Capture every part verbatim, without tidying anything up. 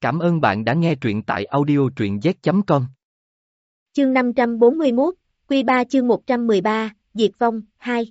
Cảm ơn bạn đã nghe truyện tại audio truyện z chấm com. Chương năm trăm bốn mươi mốt, Quy ba chương một trăm mười ba, Diệt vong, hai.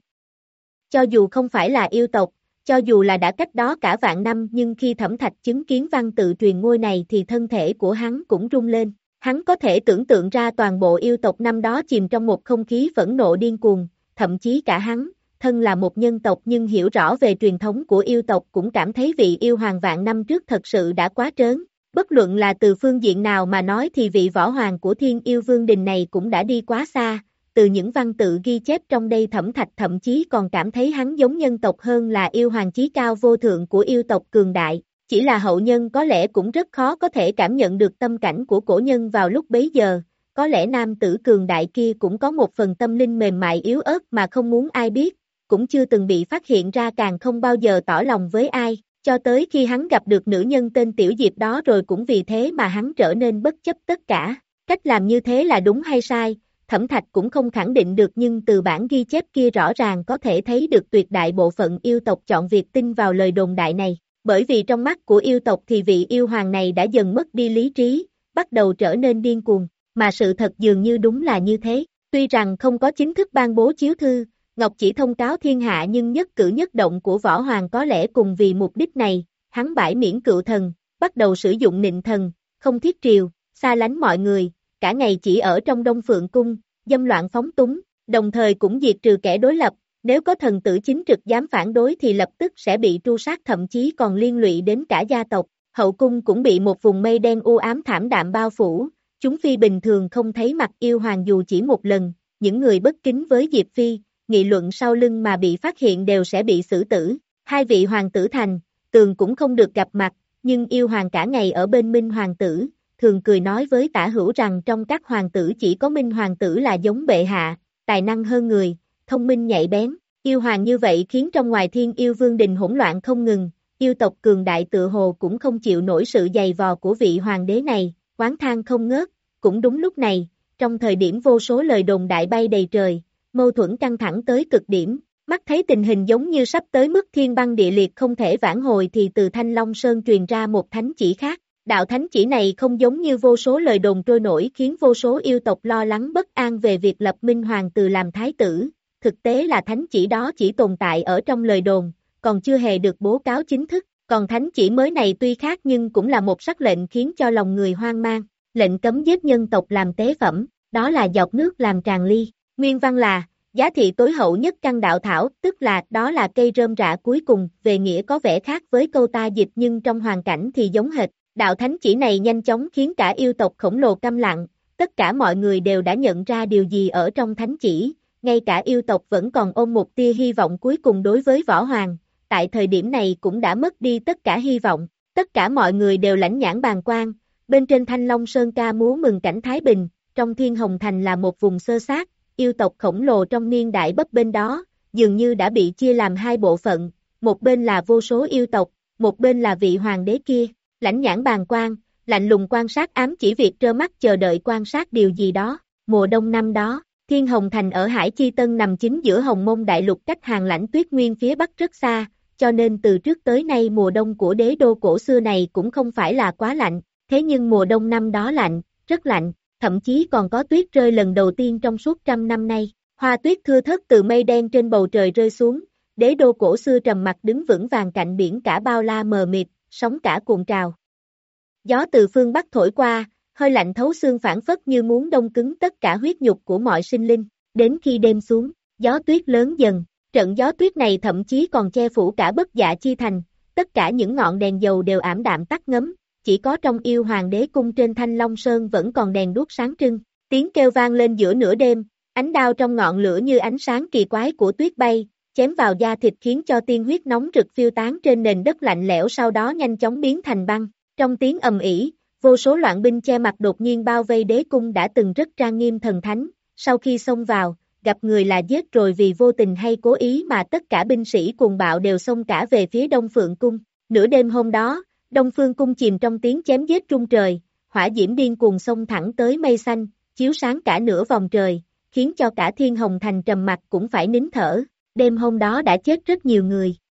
Cho dù không phải là yêu tộc, cho dù là đã cách đó cả vạn năm nhưng khi Thẩm Thạch chứng kiến văn tự truyền ngôi này thì thân thể của hắn cũng rung lên. Hắn có thể tưởng tượng ra toàn bộ yêu tộc năm đó chìm trong một không khí phẫn nộ điên cuồng, thậm chí cả hắn, thân là một nhân tộc nhưng hiểu rõ về truyền thống của yêu tộc cũng cảm thấy vị yêu hoàng vạn năm trước thật sự đã quá trớn. Bất luận là từ phương diện nào mà nói thì vị võ hoàng của Thiên Yêu Vương Đình này cũng đã đi quá xa, từ những văn tự ghi chép trong đây Thẩm Thạch thậm chí còn cảm thấy hắn giống nhân tộc hơn là yêu hoàng chí cao vô thượng của yêu tộc cường đại, chỉ là hậu nhân có lẽ cũng rất khó có thể cảm nhận được tâm cảnh của cổ nhân vào lúc bấy giờ, có lẽ nam tử cường đại kia cũng có một phần tâm linh mềm mại yếu ớt mà không muốn ai biết, cũng chưa từng bị phát hiện ra càng không bao giờ tỏ lòng với ai. Cho tới khi hắn gặp được nữ nhân tên Tiểu Diệp đó rồi cũng vì thế mà hắn trở nên bất chấp tất cả. Cách làm như thế là đúng hay sai, Thẩm Thạch cũng không khẳng định được nhưng từ bản ghi chép kia rõ ràng có thể thấy được tuyệt đại bộ phận yêu tộc chọn việc tin vào lời đồn đại này. Bởi vì trong mắt của yêu tộc thì vị yêu hoàng này đã dần mất đi lý trí, bắt đầu trở nên điên cuồng, mà sự thật dường như đúng là như thế. Tuy rằng không có chính thức ban bố chiếu thư, Ngọc chỉ thông cáo thiên hạ nhưng nhất cử nhất động của Võ Hoàng có lẽ cùng vì mục đích này, hắn bãi miễn cựu thần, bắt đầu sử dụng nịnh thần, không thiết triều, xa lánh mọi người, cả ngày chỉ ở trong Đông Phượng Cung, dâm loạn phóng túng, đồng thời cũng diệt trừ kẻ đối lập, nếu có thần tử chính trực dám phản đối thì lập tức sẽ bị tru sát thậm chí còn liên lụy đến cả gia tộc, hậu cung cũng bị một vùng mây đen u ám thảm đạm bao phủ, chúng phi bình thường không thấy mặt yêu hoàng dù chỉ một lần, những người bất kính với Diệp Phi, nghị luận sau lưng mà bị phát hiện đều sẽ bị xử tử. Hai vị hoàng tử thành, tường cũng không được gặp mặt, nhưng yêu hoàng cả ngày ở bên Minh hoàng tử, thường cười nói với Tả Hữu rằng trong các hoàng tử chỉ có Minh hoàng tử là giống bệ hạ, tài năng hơn người, thông minh nhạy bén. Yêu hoàng như vậy khiến trong ngoài Thiên Yêu Vương Đình hỗn loạn không ngừng, yêu tộc cường đại tựa hồ cũng không chịu nổi sự dày vò của vị hoàng đế này, oán than không ngớt. Cũng đúng lúc này, trong thời điểm vô số lời đồn đại bay đầy trời, mâu thuẫn căng thẳng tới cực điểm, mắt thấy tình hình giống như sắp tới mức thiên băng địa liệt không thể vãn hồi thì từ Thanh Long Sơn truyền ra một thánh chỉ khác. Đạo thánh chỉ này không giống như vô số lời đồn trôi nổi khiến vô số yêu tộc lo lắng bất an về việc lập Minh Hoàng từ làm thái tử, thực tế là thánh chỉ đó chỉ tồn tại ở trong lời đồn, còn chưa hề được bố cáo chính thức, còn thánh chỉ mới này tuy khác nhưng cũng là một sắc lệnh khiến cho lòng người hoang mang, lệnh cấm giết nhân tộc làm tế phẩm, đó là giọt nước làm tràn ly. Nguyên văn là, giá thị tối hậu nhất căn đạo thảo, tức là, đó là cây rơm rạ cuối cùng, về nghĩa có vẻ khác với câu ta dịch nhưng trong hoàn cảnh thì giống hệt. Đạo thánh chỉ này nhanh chóng khiến cả yêu tộc khổng lồ câm lặng, tất cả mọi người đều đã nhận ra điều gì ở trong thánh chỉ, ngay cả yêu tộc vẫn còn ôm một tia hy vọng cuối cùng đối với Võ Hoàng, tại thời điểm này cũng đã mất đi tất cả hy vọng, tất cả mọi người đều lãnh nhãn bàng quan, bên trên Thanh Long Sơn ca múa mừng cảnh Thái Bình, trong Thiên Hồng Thành là một vùng xơ xác. Yêu tộc khổng lồ trong niên đại bấp bênh đó, dường như đã bị chia làm hai bộ phận, một bên là vô số yêu tộc, một bên là vị hoàng đế kia, lãnh nhãn bàng quan, lạnh lùng quan sát ám chỉ việc trơ mắt chờ đợi quan sát điều gì đó. Mùa đông năm đó, Thiên Hồng Thành ở Hải Chi Tân nằm chính giữa Hồng Mông Đại Lục cách Hàng Lãnh Tuyết Nguyên phía bắc rất xa, cho nên từ trước tới nay mùa đông của đế đô cổ xưa này cũng không phải là quá lạnh, thế nhưng mùa đông năm đó lạnh, rất lạnh. Thậm chí còn có tuyết rơi lần đầu tiên trong suốt trăm năm nay, hoa tuyết thưa thớt từ mây đen trên bầu trời rơi xuống, đế đô cổ xưa trầm mặc đứng vững vàng cạnh biển cả bao la mờ mịt, sóng cả cuộn trào. Gió từ phương Bắc thổi qua, hơi lạnh thấu xương phảng phất như muốn đông cứng tất cả huyết nhục của mọi sinh linh, đến khi đêm xuống, gió tuyết lớn dần, trận gió tuyết này thậm chí còn che phủ cả Bất Dạ Chi Thành, tất cả những ngọn đèn dầu đều ảm đạm tắt ngấm. Chỉ có trong Yêu Hoàng đế cung trên Thanh Long Sơn vẫn còn đèn đuốc sáng trưng, tiếng kêu vang lên giữa nửa đêm, ánh đao trong ngọn lửa như ánh sáng kỳ quái của tuyết bay, chém vào da thịt khiến cho tiên huyết nóng rực phiêu tán trên nền đất lạnh lẽo sau đó nhanh chóng biến thành băng. Trong tiếng ầm ĩ, vô số loạn binh che mặt đột nhiên bao vây đế cung đã từng rất trang nghiêm thần thánh, sau khi xông vào, gặp người là giết rồi vì vô tình hay cố ý mà tất cả binh sĩ cuồng bạo đều xông cả về phía Đông Phượng Cung. Nửa đêm hôm đó, Đông Phương Cung chìm trong tiếng chém giết rung trời, hỏa diễm điên cuồng xông thẳng tới mây xanh, chiếu sáng cả nửa vòng trời, khiến cho cả Thiên Hồng Thành trầm mặc cũng phải nín thở. Đêm hôm đó đã chết rất nhiều người,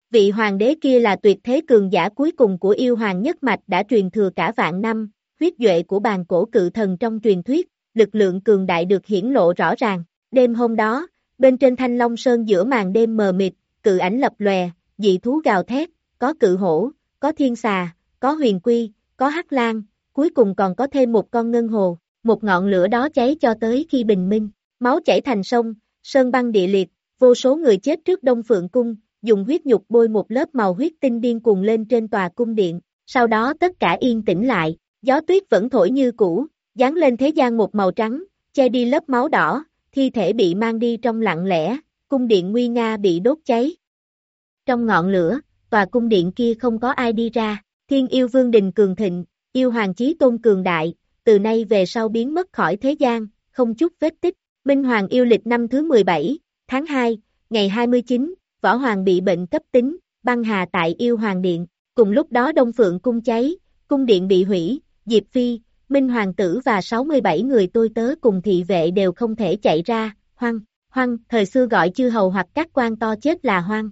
Vị hoàng đế kia là tuyệt thế cường giả cuối cùng của yêu hoàng nhất mạch đã truyền thừa cả vạn năm, huyết duệ của bàn cổ cự thần trong truyền thuyết, lực lượng cường đại được hiển lộ rõ ràng. Đêm hôm đó, bên trên Thanh Long Sơn giữa màn đêm mờ mịt, cự ảnh lập lòe, dị thú gào thét, có cự hổ, có thiên xà, có huyền quy, có hắc lang, cuối cùng còn có thêm một con ngân hồ, một ngọn lửa đó cháy cho tới khi bình minh, máu chảy thành sông, sơn băng địa liệt, vô số người chết trước Đông Phượng Cung, dùng huyết nhục bôi một lớp màu huyết tinh điên cuồng lên trên tòa cung điện, sau đó tất cả yên tĩnh lại, gió tuyết vẫn thổi như cũ, giáng lên thế gian một màu trắng, che đi lớp máu đỏ, thi thể bị mang đi trong lặng lẽ, cung điện nguy nga bị đốt cháy. Trong ngọn lửa, tòa cung điện kia không có ai đi ra, Thiên Yêu Vương Đình cường thịnh, yêu hoàng chí tôn cường đại, từ nay về sau biến mất khỏi thế gian, không chút vết tích. Minh Hoàng yêu lịch năm thứ mười bảy, tháng hai, ngày hai mươi chín, Võ Hoàng bị bệnh cấp tính, băng hà tại Yêu Hoàng Điện, cùng lúc đó Đông Phượng Cung cháy, cung điện bị hủy, Diệp Phi, Minh Hoàng tử và sáu mươi bảy người tôi tớ cùng thị vệ đều không thể chạy ra, hoang, hoang, thời xưa gọi chư hầu hoặc các quan to chết là hoang.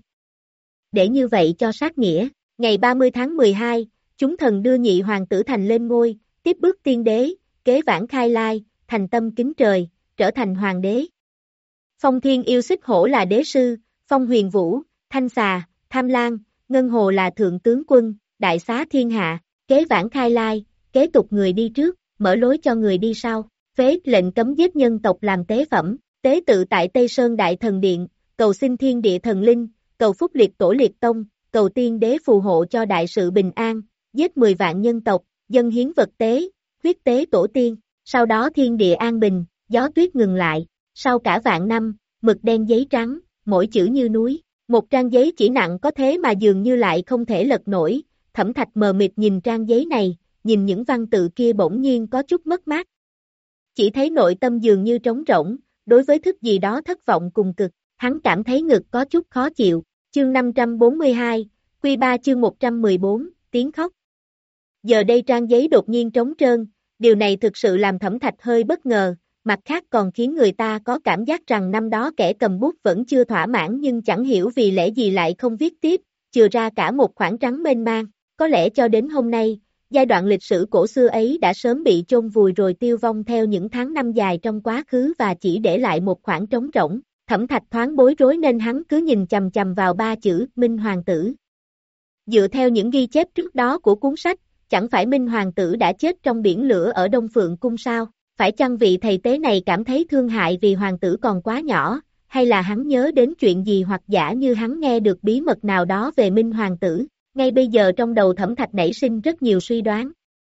Để như vậy cho sát nghĩa, ngày ba mươi tháng mười hai, chúng thần đưa nhị hoàng tử thành lên ngôi, tiếp bước tiên đế, kế vãn khai lai, thành tâm kính trời, trở thành hoàng đế. Phong Thiên Yêu Xích Hổ là đế sư, Phong Huyền Vũ, Thanh Xà, Tham Lang, Ngân Hồ là thượng tướng quân, đại xá thiên hạ, kế vãn khai lai, kế tục người đi trước, mở lối cho người đi sau, phế lệnh cấm giết nhân tộc làm tế phẩm, tế tự tại Tây Sơn Đại Thần Điện, cầu xin thiên địa thần linh, cầu phúc liệt tổ liệt tông, cầu tiên đế phù hộ cho đại sự bình an, giết mười vạn nhân tộc, dân hiến vật tế, huyết tế tổ tiên, sau đó thiên địa an bình, gió tuyết ngừng lại, sau cả vạn năm, mực đen giấy trắng, mỗi chữ như núi, một trang giấy chỉ nặng có thế mà dường như lại không thể lật nổi, Thẩm Thạch mờ mịt nhìn trang giấy này, nhìn những văn tự kia bỗng nhiên có chút mất mát. Chỉ thấy nội tâm dường như trống rỗng, đối với thức gì đó thất vọng cùng cực, hắn cảm thấy ngực có chút khó chịu, chương năm trăm bốn mươi hai, Quy ba chương một trăm mười bốn, tiếng khóc. Giờ đây trang giấy đột nhiên trống trơn, điều này thực sự làm Thẩm Thạch hơi bất ngờ, mặt khác còn khiến người ta có cảm giác rằng năm đó kẻ cầm bút vẫn chưa thỏa mãn nhưng chẳng hiểu vì lẽ gì lại không viết tiếp, chừa ra cả một khoảng trắng mênh mang, có lẽ cho đến hôm nay, giai đoạn lịch sử cổ xưa ấy đã sớm bị chôn vùi rồi tiêu vong theo những tháng năm dài trong quá khứ và chỉ để lại một khoảng trống rỗng. Thẩm Thạch thoáng bối rối nên hắn cứ nhìn chằm chằm vào ba chữ Minh Hoàng tử. Dựa theo những ghi chép trước đó của cuốn sách, chẳng phải Minh Hoàng tử đã chết trong biển lửa ở Đông Phượng Cung sao? Phải chăng vị thầy tế này cảm thấy thương hại vì hoàng tử còn quá nhỏ, hay là hắn nhớ đến chuyện gì hoặc giả như hắn nghe được bí mật nào đó về Minh Hoàng tử? Ngay bây giờ trong đầu Thẩm Thạch nảy sinh rất nhiều suy đoán.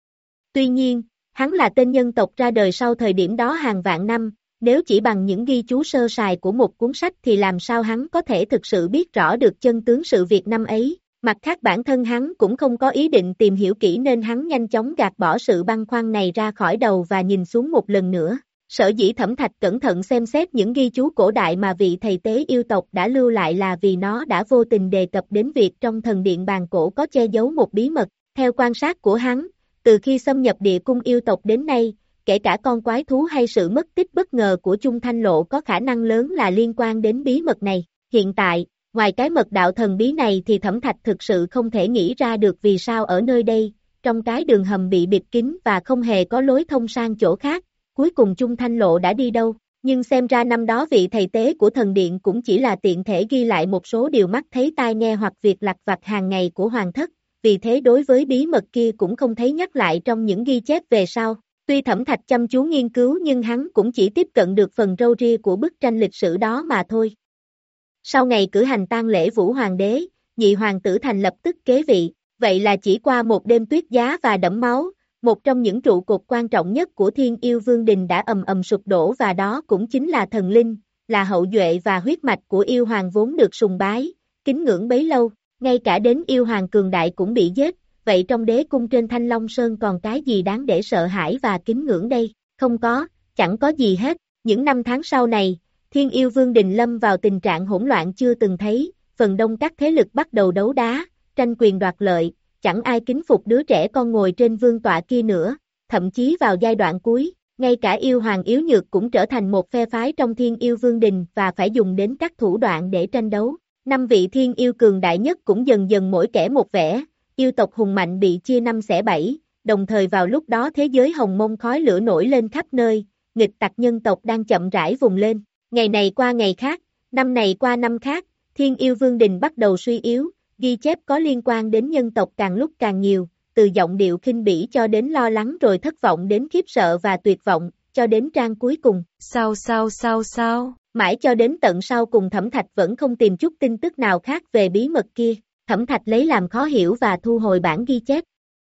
Tuy nhiên, hắn là tên nhân tộc ra đời sau thời điểm đó hàng vạn năm, nếu chỉ bằng những ghi chú sơ sài của một cuốn sách thì làm sao hắn có thể thực sự biết rõ được chân tướng sự việc năm ấy. Mặt khác bản thân hắn cũng không có ý định tìm hiểu kỹ nên hắn nhanh chóng gạt bỏ sự băn khoăn này ra khỏi đầu và nhìn xuống một lần nữa. Sở dĩ Thẩm Thạch cẩn thận xem xét những ghi chú cổ đại mà vị thầy tế yêu tộc đã lưu lại là vì nó đã vô tình đề cập đến việc trong thần điện bàn cổ có che giấu một bí mật. Theo quan sát của hắn, từ khi xâm nhập địa cung yêu tộc đến nay, kể cả con quái thú hay sự mất tích bất ngờ của Chung Thanh Lộ có khả năng lớn là liên quan đến bí mật này. Hiện tại, ngoài cái mật đạo thần bí này thì Thẩm Thạch thực sự không thể nghĩ ra được vì sao ở nơi đây, trong cái đường hầm bị bịt kín và không hề có lối thông sang chỗ khác, cuối cùng Chung Thanh Lộ đã đi đâu. Nhưng xem ra năm đó vị thầy tế của thần điện cũng chỉ là tiện thể ghi lại một số điều mắt thấy tai nghe hoặc việc lặt vặt hàng ngày của hoàng thất, vì thế đối với bí mật kia cũng không thấy nhắc lại trong những ghi chép về sau. Tuy Thẩm Thạch chăm chú nghiên cứu nhưng hắn cũng chỉ tiếp cận được phần râu ria của bức tranh lịch sử đó mà thôi. Sau ngày cử hành tang lễ Vũ Hoàng đế, nhị hoàng tử thành lập tức kế vị, vậy là chỉ qua một đêm tuyết giá và đẫm máu, một trong những trụ cột quan trọng nhất của Thiên Yêu Vương Đình đã ầm ầm sụp đổ và đó cũng chính là thần linh, là hậu duệ và huyết mạch của yêu hoàng vốn được sùng bái, kính ngưỡng bấy lâu, ngay cả đến yêu hoàng cường đại cũng bị giết, vậy trong đế cung trên Thanh Long Sơn còn cái gì đáng để sợ hãi và kính ngưỡng đây? Không có, chẳng có gì hết. Những năm tháng sau này, Thiên Yêu Vương Đình lâm vào tình trạng hỗn loạn chưa từng thấy, phần đông các thế lực bắt đầu đấu đá, tranh quyền đoạt lợi, chẳng ai kính phục đứa trẻ con ngồi trên vương tọa kia nữa, thậm chí vào giai đoạn cuối, ngay cả yêu hoàng yếu nhược cũng trở thành một phe phái trong Thiên Yêu Vương Đình và phải dùng đến các thủ đoạn để tranh đấu. Năm vị thiên yêu cường đại nhất cũng dần dần mỗi kẻ một vẻ, yêu tộc hùng mạnh bị chia năm xẻ bảy, đồng thời vào lúc đó thế giới hồng mông khói lửa nổi lên khắp nơi, nghịch tặc nhân tộc đang chậm rãi vùng lên, ngày này qua ngày khác, năm này qua năm khác, thiên yêu vương đình bắt đầu suy yếu, ghi chép có liên quan đến nhân tộc càng lúc càng nhiều, từ giọng điệu khinh bỉ cho đến lo lắng rồi thất vọng đến khiếp sợ và tuyệt vọng, cho đến trang cuối cùng. Sao sao sao sao? Mãi cho đến tận sau cùng Thẩm Thạch vẫn không tìm chút tin tức nào khác về bí mật kia, Thẩm Thạch lấy làm khó hiểu và thu hồi bản ghi chép.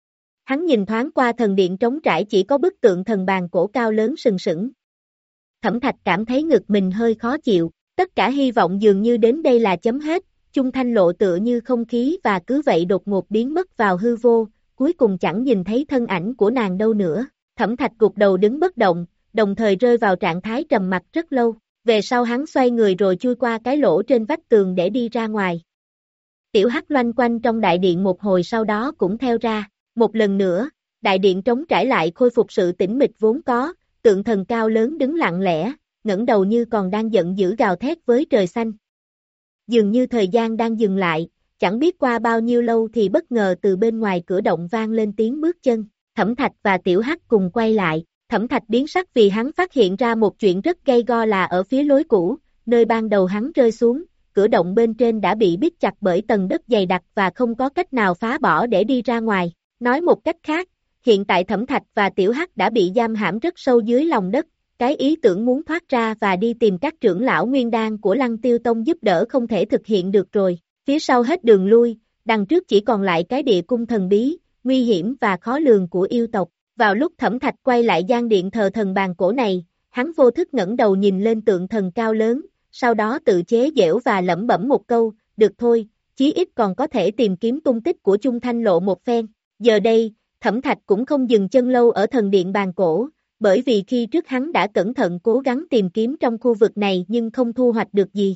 Hắn nhìn thoáng qua thần điện trống trải chỉ có bức tượng thần bàn cổ cao lớn sừng sững. Thẩm Thạch cảm thấy ngực mình hơi khó chịu, tất cả hy vọng dường như đến đây là chấm hết, Chung Thanh Lộ tựa như không khí và cứ vậy đột ngột biến mất vào hư vô, cuối cùng chẳng nhìn thấy thân ảnh của nàng đâu nữa. Thẩm Thạch gục đầu đứng bất động, đồng thời rơi vào trạng thái trầm mặc rất lâu, về sau hắn xoay người rồi chui qua cái lỗ trên vách tường để đi ra ngoài. Tiểu Hắc loanh quanh trong đại điện một hồi sau đó cũng theo ra, một lần nữa, đại điện trống trải lại khôi phục sự tĩnh mịch vốn có, tượng thần cao lớn đứng lặng lẽ, ngẩng đầu như còn đang giận dữ gào thét với trời xanh. Dường như thời gian đang dừng lại, chẳng biết qua bao nhiêu lâu thì bất ngờ từ bên ngoài cửa động vang lên tiếng bước chân, Thẩm Thạch và Tiểu Hắc cùng quay lại, Thẩm Thạch biến sắc vì hắn phát hiện ra một chuyện rất gay go là ở phía lối cũ, nơi ban đầu hắn rơi xuống, cửa động bên trên đã bị bít chặt bởi tầng đất dày đặc và không có cách nào phá bỏ để đi ra ngoài. Nói một cách khác, hiện tại Thẩm Thạch và Tiểu Hắc đã bị giam hãm rất sâu dưới lòng đất, cái ý tưởng muốn thoát ra và đi tìm các trưởng lão nguyên đan của Lăng Tiêu Tông giúp đỡ không thể thực hiện được rồi, phía sau hết đường lui, đằng trước chỉ còn lại cái địa cung thần bí, nguy hiểm và khó lường của yêu tộc. Vào lúc Thẩm Thạch quay lại gian điện thờ thần bàn cổ này, hắn vô thức ngẩng đầu nhìn lên tượng thần cao lớn, sau đó tự chế giễu và lẩm bẩm một câu, được thôi, chí ít còn có thể tìm kiếm tung tích của Chung Thanh Lộ một phen. Giờ đây, Thẩm Thạch cũng không dừng chân lâu ở thần điện bàn cổ, bởi vì khi trước hắn đã cẩn thận cố gắng tìm kiếm trong khu vực này nhưng không thu hoạch được gì.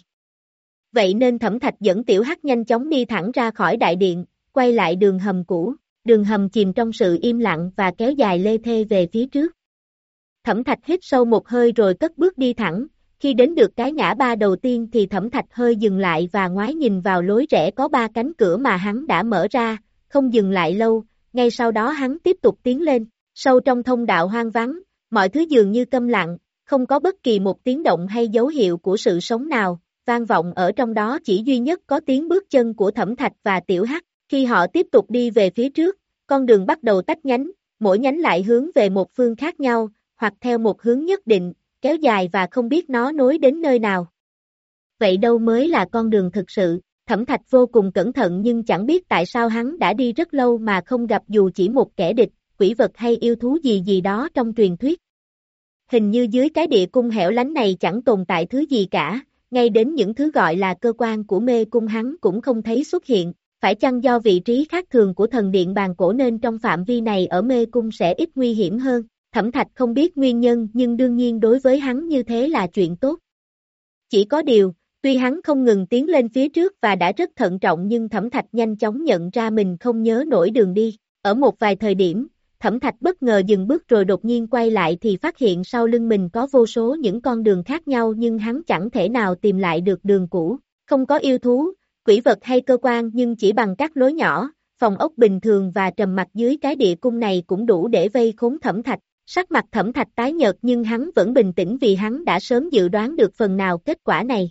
Vậy nên Thẩm Thạch dẫn Tiểu Hắc nhanh chóng đi thẳng ra khỏi đại điện, quay lại đường hầm cũ, đường hầm chìm trong sự im lặng và kéo dài lê thê về phía trước. Thẩm Thạch hít sâu một hơi rồi cất bước đi thẳng, khi đến được cái ngã ba đầu tiên thì Thẩm Thạch hơi dừng lại và ngoái nhìn vào lối rẽ có ba cánh cửa mà hắn đã mở ra, không dừng lại lâu, ngay sau đó hắn tiếp tục tiến lên, sâu trong thông đạo hoang vắng, mọi thứ dường như câm lặng, không có bất kỳ một tiếng động hay dấu hiệu của sự sống nào, vang vọng ở trong đó chỉ duy nhất có tiếng bước chân của Thẩm Thạch và Tiểu Hắc. Khi họ tiếp tục đi về phía trước, con đường bắt đầu tách nhánh, mỗi nhánh lại hướng về một phương khác nhau, hoặc theo một hướng nhất định, kéo dài và không biết nó nối đến nơi nào. Vậy đâu mới là con đường thực sự? Thẩm Thạch vô cùng cẩn thận nhưng chẳng biết tại sao hắn đã đi rất lâu mà không gặp dù chỉ một kẻ địch, quỷ vật hay yêu thú gì gì đó trong truyền thuyết. Hình như dưới cái địa cung hẻo lánh này chẳng tồn tại thứ gì cả, ngay đến những thứ gọi là cơ quan của mê cung hắn cũng không thấy xuất hiện. Phải chăng do vị trí khác thường của thần điện bàn cổ nên trong phạm vi này ở mê cung sẽ ít nguy hiểm hơn? Thẩm Thạch không biết nguyên nhân nhưng đương nhiên đối với hắn như thế là chuyện tốt. Chỉ có điều, tuy hắn không ngừng tiến lên phía trước và đã rất thận trọng nhưng Thẩm Thạch nhanh chóng nhận ra mình không nhớ nổi đường đi. Ở một vài thời điểm, Thẩm Thạch bất ngờ dừng bước rồi đột nhiên quay lại thì phát hiện sau lưng mình có vô số những con đường khác nhau nhưng hắn chẳng thể nào tìm lại được đường cũ. Không có yêu thú, quỷ vật hay cơ quan nhưng chỉ bằng các lối nhỏ, phòng ốc bình thường và trầm mặc dưới cái địa cung này cũng đủ để vây khốn Thẩm Thạch. Sắc mặt Thẩm Thạch tái nhợt nhưng hắn vẫn bình tĩnh vì hắn đã sớm dự đoán được phần nào kết quả này.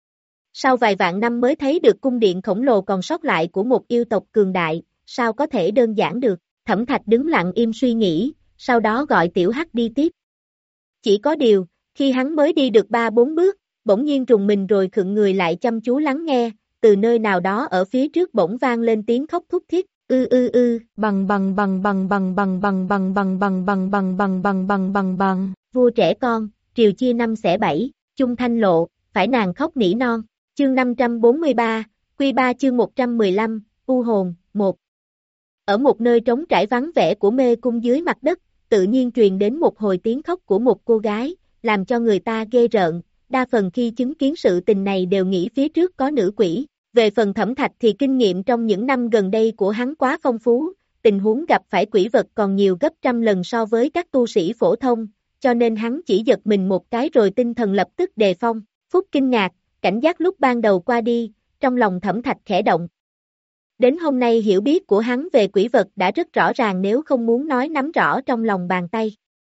Sau vài vạn năm mới thấy được cung điện khổng lồ còn sót lại của một yêu tộc cường đại, sao có thể đơn giản được? Thẩm Thạch đứng lặng im suy nghĩ, sau đó gọi Tiểu Hắc đi tiếp. Chỉ có điều, khi hắn mới đi được ba bốn bước, bỗng nhiên rùng mình rồi khựng người lại chăm chú lắng nghe, từ nơi nào đó ở phía trước bỗng vang lên tiếng khóc thút thít, ư ư ư, bằng bằng bằng bằng bằng bằng bằng bằng bằng bằng bằng bằng bằng bằng bằng bằng bằng, vua trẻ con, triều chia năm xẻ bảy, Chung Thanh Lộ, phải nàng khóc nỉ non, chương năm trăm bốn mươi ba, quy ba chương một trăm mười lăm, U hồn, một. Ở một nơi trống trải vắng vẻ của mê cung dưới mặt đất, tự nhiên truyền đến một hồi tiếng khóc của một cô gái, làm cho người ta ghê rợn, đa phần khi chứng kiến sự tình này đều nghĩ phía trước có nữ quỷ. Về phần Thẩm Thạch thì kinh nghiệm trong những năm gần đây của hắn quá phong phú, tình huống gặp phải quỷ vật còn nhiều gấp trăm lần so với các tu sĩ phổ thông, cho nên hắn chỉ giật mình một cái rồi tinh thần lập tức đề phong. Phút kinh ngạc, cảnh giác lúc ban đầu qua đi, trong lòng Thẩm Thạch khẽ động. Đến hôm nay hiểu biết của hắn về quỷ vật đã rất rõ ràng nếu không muốn nói nắm rõ trong lòng bàn tay.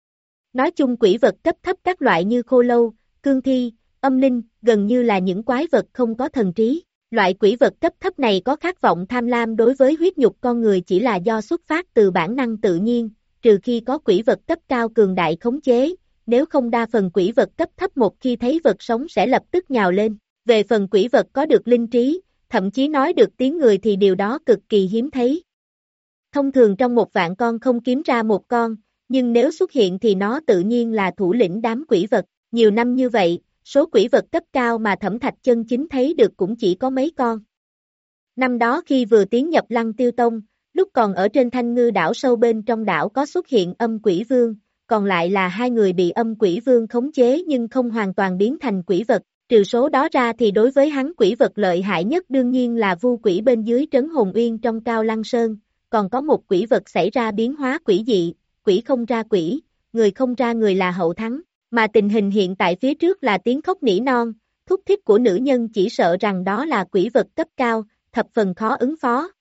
Nói chung quỷ vật cấp thấp các loại như khô lâu, cương thi, âm linh, gần như là những quái vật không có thần trí. Loại quỷ vật cấp thấp này có khát vọng tham lam đối với huyết nhục con người chỉ là do xuất phát từ bản năng tự nhiên, trừ khi có quỷ vật cấp cao cường đại khống chế, nếu không đa phần quỷ vật cấp thấp một khi thấy vật sống sẽ lập tức nhào lên. Về phần quỷ vật có được linh trí, thậm chí nói được tiếng người thì điều đó cực kỳ hiếm thấy. Thông thường trong một vạn con không kiếm ra một con, nhưng nếu xuất hiện thì nó tự nhiên là thủ lĩnh đám quỷ vật. Nhiều năm như vậy, số quỷ vật cấp cao mà Thẩm Thạch chân chính thấy được cũng chỉ có mấy con. Năm đó khi vừa tiến nhập Lăng Tiêu Tông, lúc còn ở trên Thanh Ngư đảo sâu bên trong đảo có xuất hiện âm quỷ vương, còn lại là hai người bị âm quỷ vương khống chế nhưng không hoàn toàn biến thành quỷ vật. Trừ số đó ra thì đối với hắn quỷ vật lợi hại nhất đương nhiên là vu quỷ bên dưới trấn Hồn Uyên trong Cao Lăng Sơn, còn có một quỷ vật xảy ra biến hóa quỷ dị, quỷ không ra quỷ, người không ra người là hậu thắng, mà tình hình hiện tại phía trước là tiếng khóc nỉ non, thúc thích của nữ nhân chỉ sợ rằng đó là quỷ vật cấp cao, thập phần khó ứng phó.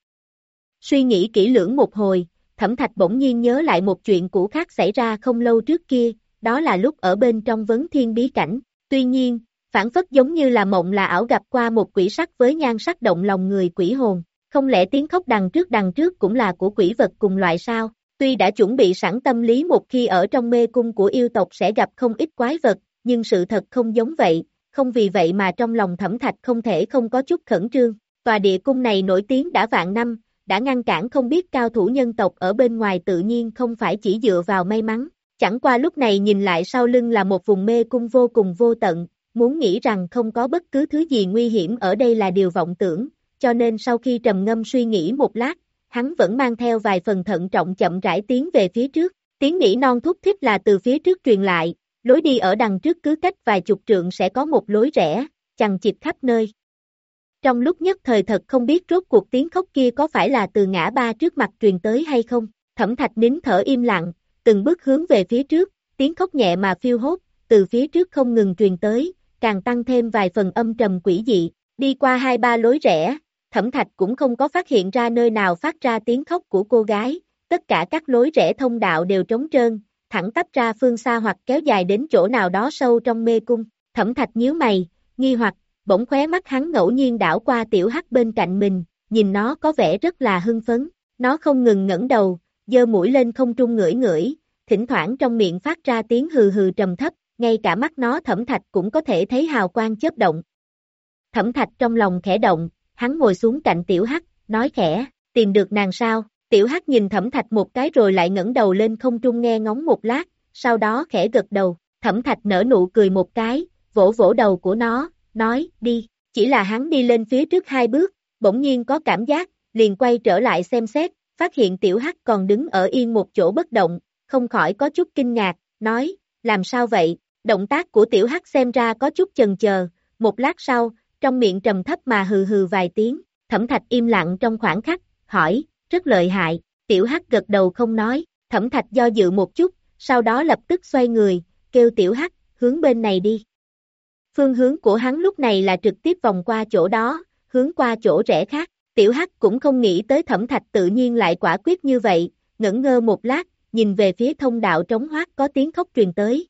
Suy nghĩ kỹ lưỡng một hồi, Thẩm Thạch bỗng nhiên nhớ lại một chuyện cũ khác xảy ra không lâu trước kia, đó là lúc ở bên trong Vấn Thiên bí cảnh, tuy nhiên, phản phất giống như là mộng là ảo gặp qua một quỷ sắc với nhan sắc động lòng người quỷ hồn, không lẽ tiếng khóc đằng trước đằng trước cũng là của quỷ vật cùng loại sao? Tuy đã chuẩn bị sẵn tâm lý một khi ở trong mê cung của yêu tộc sẽ gặp không ít quái vật, nhưng sự thật không giống vậy, không vì vậy mà trong lòng Thẩm Thạch không thể không có chút khẩn trương. Tòa địa cung này nổi tiếng đã vạn năm, đã ngăn cản không biết cao thủ nhân tộc ở bên ngoài tự nhiên không phải chỉ dựa vào may mắn, chẳng qua lúc này nhìn lại sau lưng là một vùng mê cung vô cùng vô tận, muốn nghĩ rằng không có bất cứ thứ gì nguy hiểm ở đây là điều vọng tưởng, cho nên sau khi trầm ngâm suy nghĩ một lát, hắn vẫn mang theo vài phần thận trọng chậm rãi tiến về phía trước, tiếng nỉ non thúc thích là từ phía trước truyền lại, lối đi ở đằng trước cứ cách vài chục trượng sẽ có một lối rẽ, chằng chịt khắp nơi. Trong lúc nhất thời thật không biết rốt cuộc tiếng khóc kia có phải là từ ngã ba trước mặt truyền tới hay không, Thẩm Thạch nín thở im lặng, từng bước hướng về phía trước, tiếng khóc nhẹ mà phiêu hốt, từ phía trước không ngừng truyền tới, càng tăng thêm vài phần âm trầm quỷ dị, đi qua hai ba lối rẽ, Thẩm Thạch cũng không có phát hiện ra nơi nào phát ra tiếng khóc của cô gái, tất cả các lối rẽ thông đạo đều trống trơn, thẳng tắp ra phương xa hoặc kéo dài đến chỗ nào đó sâu trong mê cung, Thẩm Thạch nhíu mày, nghi hoặc, bỗng khóe mắt hắn ngẫu nhiên đảo qua tiểu hắc bên cạnh mình, nhìn nó có vẻ rất là hưng phấn, nó không ngừng ngẩng đầu, giơ mũi lên không trung ngửi ngửi, thỉnh thoảng trong miệng phát ra tiếng hừ hừ trầm thấp, ngay cả mắt nó Thẩm Thạch cũng có thể thấy hào quang chớp động. Thẩm Thạch trong lòng khẽ động, hắn ngồi xuống cạnh tiểu hắc, nói khẽ, tìm được nàng sao? Tiểu hắc nhìn Thẩm Thạch một cái rồi lại ngẩng đầu lên không trung nghe ngóng một lát, sau đó khẽ gật đầu, Thẩm Thạch nở nụ cười một cái, vỗ vỗ đầu của nó, nói, đi, chỉ là hắn đi lên phía trước hai bước, bỗng nhiên có cảm giác, liền quay trở lại xem xét, phát hiện tiểu hắc còn đứng ở yên một chỗ bất động, không khỏi có chút kinh ngạc, nói, làm sao vậy? Động tác của tiểu hắc xem ra có chút chần chờ, một lát sau, trong miệng trầm thấp mà hừ hừ vài tiếng, Thẩm Thạch im lặng trong khoảng khắc, hỏi, rất lợi hại, tiểu hắc gật đầu không nói, Thẩm Thạch do dự một chút, sau đó lập tức xoay người, kêu tiểu hắc, hướng bên này đi. Phương hướng của hắn lúc này là trực tiếp vòng qua chỗ đó, hướng qua chỗ rẽ khác, tiểu hắc cũng không nghĩ tới Thẩm Thạch tự nhiên lại quả quyết như vậy, ngẩn ngơ một lát, nhìn về phía thông đạo trống hoác có tiếng khóc truyền tới.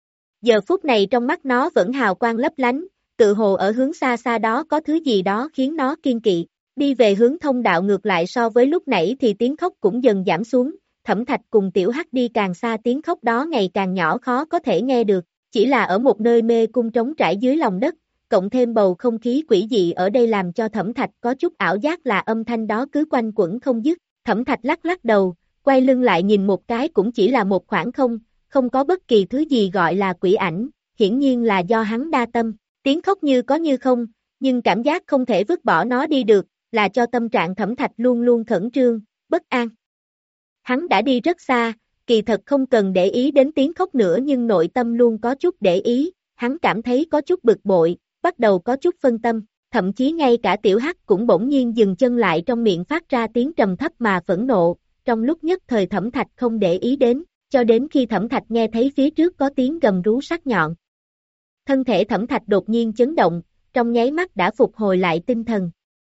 Giờ phút này trong mắt nó vẫn hào quang lấp lánh, tự hồ ở hướng xa xa đó có thứ gì đó khiến nó kiên kỵ, đi về hướng thông đạo ngược lại so với lúc nãy thì tiếng khóc cũng dần giảm xuống, Thẩm Thạch cùng tiểu hắc đi càng xa tiếng khóc đó ngày càng nhỏ khó có thể nghe được, chỉ là ở một nơi mê cung trống trải dưới lòng đất, cộng thêm bầu không khí quỷ dị ở đây làm cho Thẩm Thạch có chút ảo giác là âm thanh đó cứ quanh quẩn không dứt, Thẩm Thạch lắc lắc đầu, quay lưng lại nhìn một cái cũng chỉ là một khoảng không, không có bất kỳ thứ gì gọi là quỷ ảnh, hiển nhiên là do hắn đa tâm, tiếng khóc như có như không, nhưng cảm giác không thể vứt bỏ nó đi được, là cho tâm trạng Thẩm Thạch luôn luôn khẩn trương, bất an. Hắn đã đi rất xa, kỳ thật không cần để ý đến tiếng khóc nữa nhưng nội tâm luôn có chút để ý, hắn cảm thấy có chút bực bội, bắt đầu có chút phân tâm, thậm chí ngay cả tiểu hắc cũng bỗng nhiên dừng chân lại trong miệng phát ra tiếng trầm thấp mà phẫn nộ, trong lúc nhất thời Thẩm Thạch không để ý đến, cho đến khi Thẩm Thạch nghe thấy phía trước có tiếng gầm rú sắc nhọn. Thân thể Thẩm Thạch đột nhiên chấn động, trong nháy mắt đã phục hồi lại tinh thần.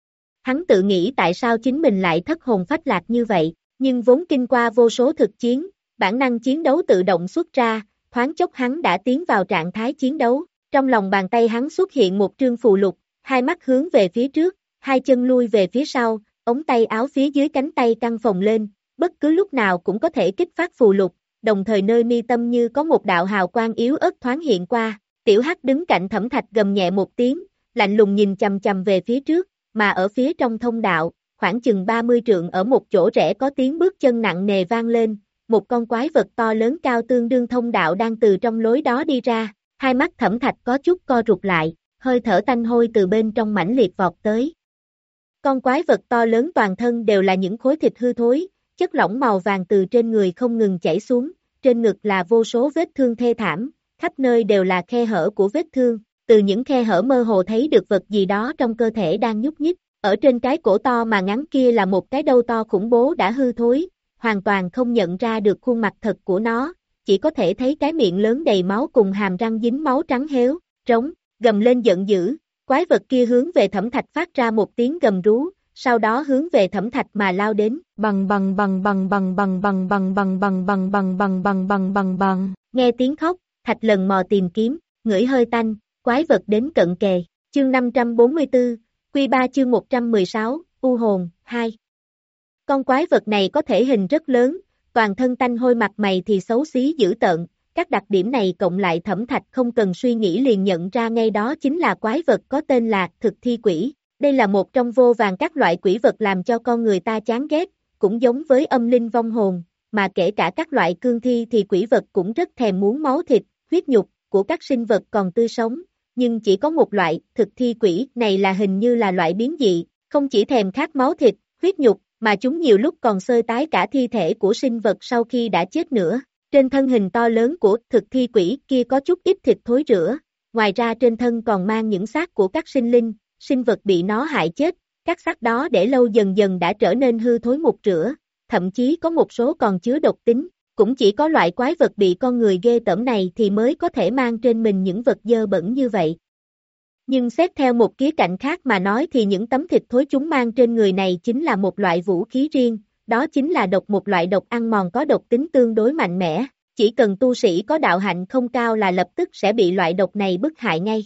Hắn tự nghĩ tại sao chính mình lại thất hồn phách lạc như vậy, nhưng vốn kinh qua vô số thực chiến, bản năng chiến đấu tự động xuất ra, thoáng chốc hắn đã tiến vào trạng thái chiến đấu. Trong lòng bàn tay hắn xuất hiện một trương phù lục, hai mắt hướng về phía trước, hai chân lui về phía sau, ống tay áo phía dưới cánh tay căng phồng lên, bất cứ lúc nào cũng có thể kích phát phù lục, đồng thời nơi mi tâm như có một đạo hào quang yếu ớt thoáng hiện qua. Tiểu Hắc đứng cạnh Thẩm Thạch gầm nhẹ một tiếng, lạnh lùng nhìn chằm chằm về phía trước, mà ở phía trong thông đạo, khoảng chừng ba mươi trượng ở một chỗ rẽ có tiếng bước chân nặng nề vang lên, một con quái vật to lớn cao tương đương thông đạo đang từ trong lối đó đi ra. Hai mắt Thẩm Thạch có chút co rụt lại, hơi thở tanh hôi từ bên trong mãnh liệt vọt tới. Con quái vật to lớn toàn thân đều là những khối thịt hư thối, chất lỏng màu vàng từ trên người không ngừng chảy xuống, trên ngực là vô số vết thương thê thảm, khắp nơi đều là khe hở của vết thương, từ những khe hở mơ hồ thấy được vật gì đó trong cơ thể đang nhúc nhích, ở trên cái cổ to mà ngắn kia là một cái đầu to khủng bố đã hư thối, hoàn toàn không nhận ra được khuôn mặt thật của nó. Chỉ có thể thấy cái miệng lớn đầy máu cùng hàm răng dính máu trắng héo, trống, gầm lên giận dữ, quái vật kia hướng về Thẩm Thạch phát ra một tiếng gầm rú, sau đó hướng về Thẩm Thạch mà lao đến. Bằng bằng bằng bằng bằng bằng bằng bằng bằng bằng bằng bằng bằng bằng bằng bằng bằng. Nghe tiếng khóc, Thạch lần mò tìm kiếm, ngửi hơi tanh, quái vật đến cận kề. Chương năm trăm bốn mươi tư, Quy ba chương một trăm mười sáu, U hồn, hai. Con quái vật này có thể hình rất lớn, toàn thân tanh hôi, mặt mày thì xấu xí dữ tợn, các đặc điểm này cộng lại Thẩm Thạch không cần suy nghĩ liền nhận ra ngay đó chính là quái vật có tên là thực thi quỷ. Đây là một trong vô vàn các loại quỷ vật làm cho con người ta chán ghét, cũng giống với âm linh vong hồn, mà kể cả các loại cương thi thì quỷ vật cũng rất thèm muốn máu thịt, huyết nhục của các sinh vật còn tươi sống, nhưng chỉ có một loại, thực thi quỷ này là hình như là loại biến dị, không chỉ thèm khát máu thịt, huyết nhục, mà chúng nhiều lúc còn xơi tái cả thi thể của sinh vật sau khi đã chết nữa. Trên thân hình to lớn của thực thi quỷ kia có chút ít thịt thối rữa, ngoài ra trên thân còn mang những xác của các sinh linh, sinh vật bị nó hại chết, các xác đó để lâu dần dần đã trở nên hư thối mục rửa, thậm chí có một số còn chứa độc tính, cũng chỉ có loại quái vật bị con người ghê tởm này thì mới có thể mang trên mình những vật dơ bẩn như vậy. Nhưng xét theo một khía cạnh khác mà nói thì những tấm thịt thối chúng mang trên người này chính là một loại vũ khí riêng, đó chính là độc, một loại độc ăn mòn có độc tính tương đối mạnh mẽ, chỉ cần tu sĩ có đạo hạnh không cao là lập tức sẽ bị loại độc này bức hại ngay.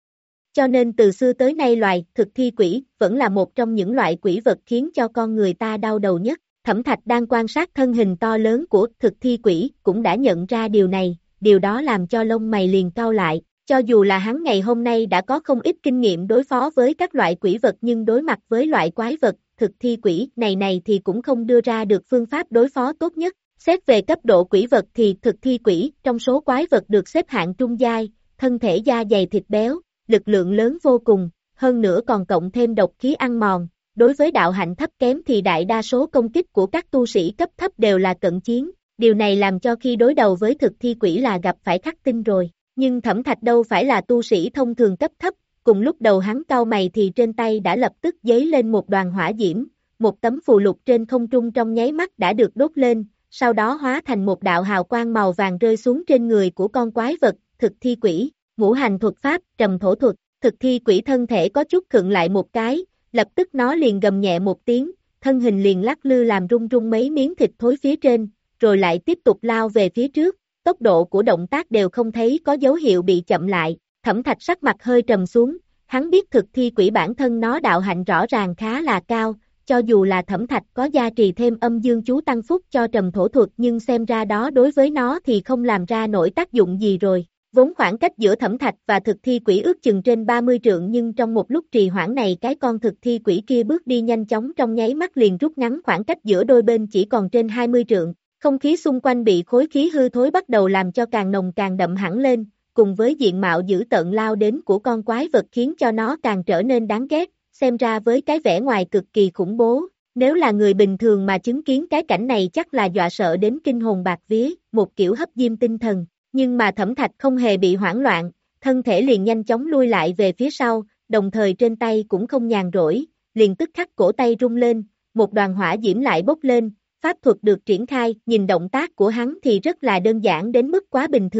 Cho nên từ xưa tới nay loài thực thi quỷ vẫn là một trong những loại quỷ vật khiến cho con người ta đau đầu nhất. Thẩm Thạch đang quan sát thân hình to lớn của thực thi quỷ cũng đã nhận ra điều này, điều đó làm cho lông mày liền cau lại. Cho dù là hắn ngày hôm nay đã có không ít kinh nghiệm đối phó với các loại quỷ vật nhưng đối mặt với loại quái vật, thực thi quỷ này này thì cũng không đưa ra được phương pháp đối phó tốt nhất. Xét về cấp độ quỷ vật thì thực thi quỷ trong số quái vật được xếp hạng trung giai, thân thể da dày thịt béo, lực lượng lớn vô cùng, hơn nữa còn cộng thêm độc khí ăn mòn. Đối với đạo hạnh thấp kém thì đại đa số công kích của các tu sĩ cấp thấp đều là cận chiến, điều này làm cho khi đối đầu với thực thi quỷ là gặp phải khắc tinh rồi. Nhưng Thẩm Thạch đâu phải là tu sĩ thông thường cấp thấp, cùng lúc đầu hắn cau mày thì trên tay đã lập tức giấy lên một đoàn hỏa diễm, một tấm phù lục trên không trung trong nháy mắt đã được đốt lên, sau đó hóa thành một đạo hào quang màu vàng rơi xuống trên người của con quái vật, thực thi quỷ. Ngũ hành thuật pháp, trầm thổ thuật, thực thi quỷ thân thể có chút khựng lại một cái, lập tức nó liền gầm nhẹ một tiếng, thân hình liền lắc lư làm rung rung mấy miếng thịt thối phía trên, rồi lại tiếp tục lao về phía trước, tốc độ của động tác đều không thấy có dấu hiệu bị chậm lại. Thẩm Thạch sắc mặt hơi trầm xuống, hắn biết thực thi quỷ bản thân nó đạo hạnh rõ ràng khá là cao, cho dù là Thẩm Thạch có gia trì thêm âm dương chú tăng phúc cho trầm thổ thuật nhưng xem ra đó đối với nó thì không làm ra nổi tác dụng gì rồi. Vốn khoảng cách giữa Thẩm Thạch và thực thi quỷ ước chừng trên ba mươi trượng nhưng trong một lúc trì hoãn này cái con thực thi quỷ kia bước đi nhanh chóng trong nháy mắt liền rút ngắn khoảng cách giữa đôi bên chỉ còn trên hai mươi trượng. Không khí xung quanh bị khối khí hư thối bắt đầu làm cho càng nồng càng đậm hẳn lên, cùng với diện mạo dữ tợn lao đến của con quái vật khiến cho nó càng trở nên đáng ghét, xem ra với cái vẻ ngoài cực kỳ khủng bố. Nếu là người bình thường mà chứng kiến cái cảnh này chắc là dọa sợ đến kinh hồn bạt vía, một kiểu hấp diêm tinh thần. Nhưng mà Thẩm Thạch không hề bị hoảng loạn, thân thể liền nhanh chóng lui lại về phía sau, đồng thời trên tay cũng không nhàn rỗi, liền tức khắc cổ tay rung lên, một đoàn hỏa diễm lại bốc lên, pháp thuật được triển khai, nhìn động tác của hắn thì rất là đơn giản đến mức quá bình thường,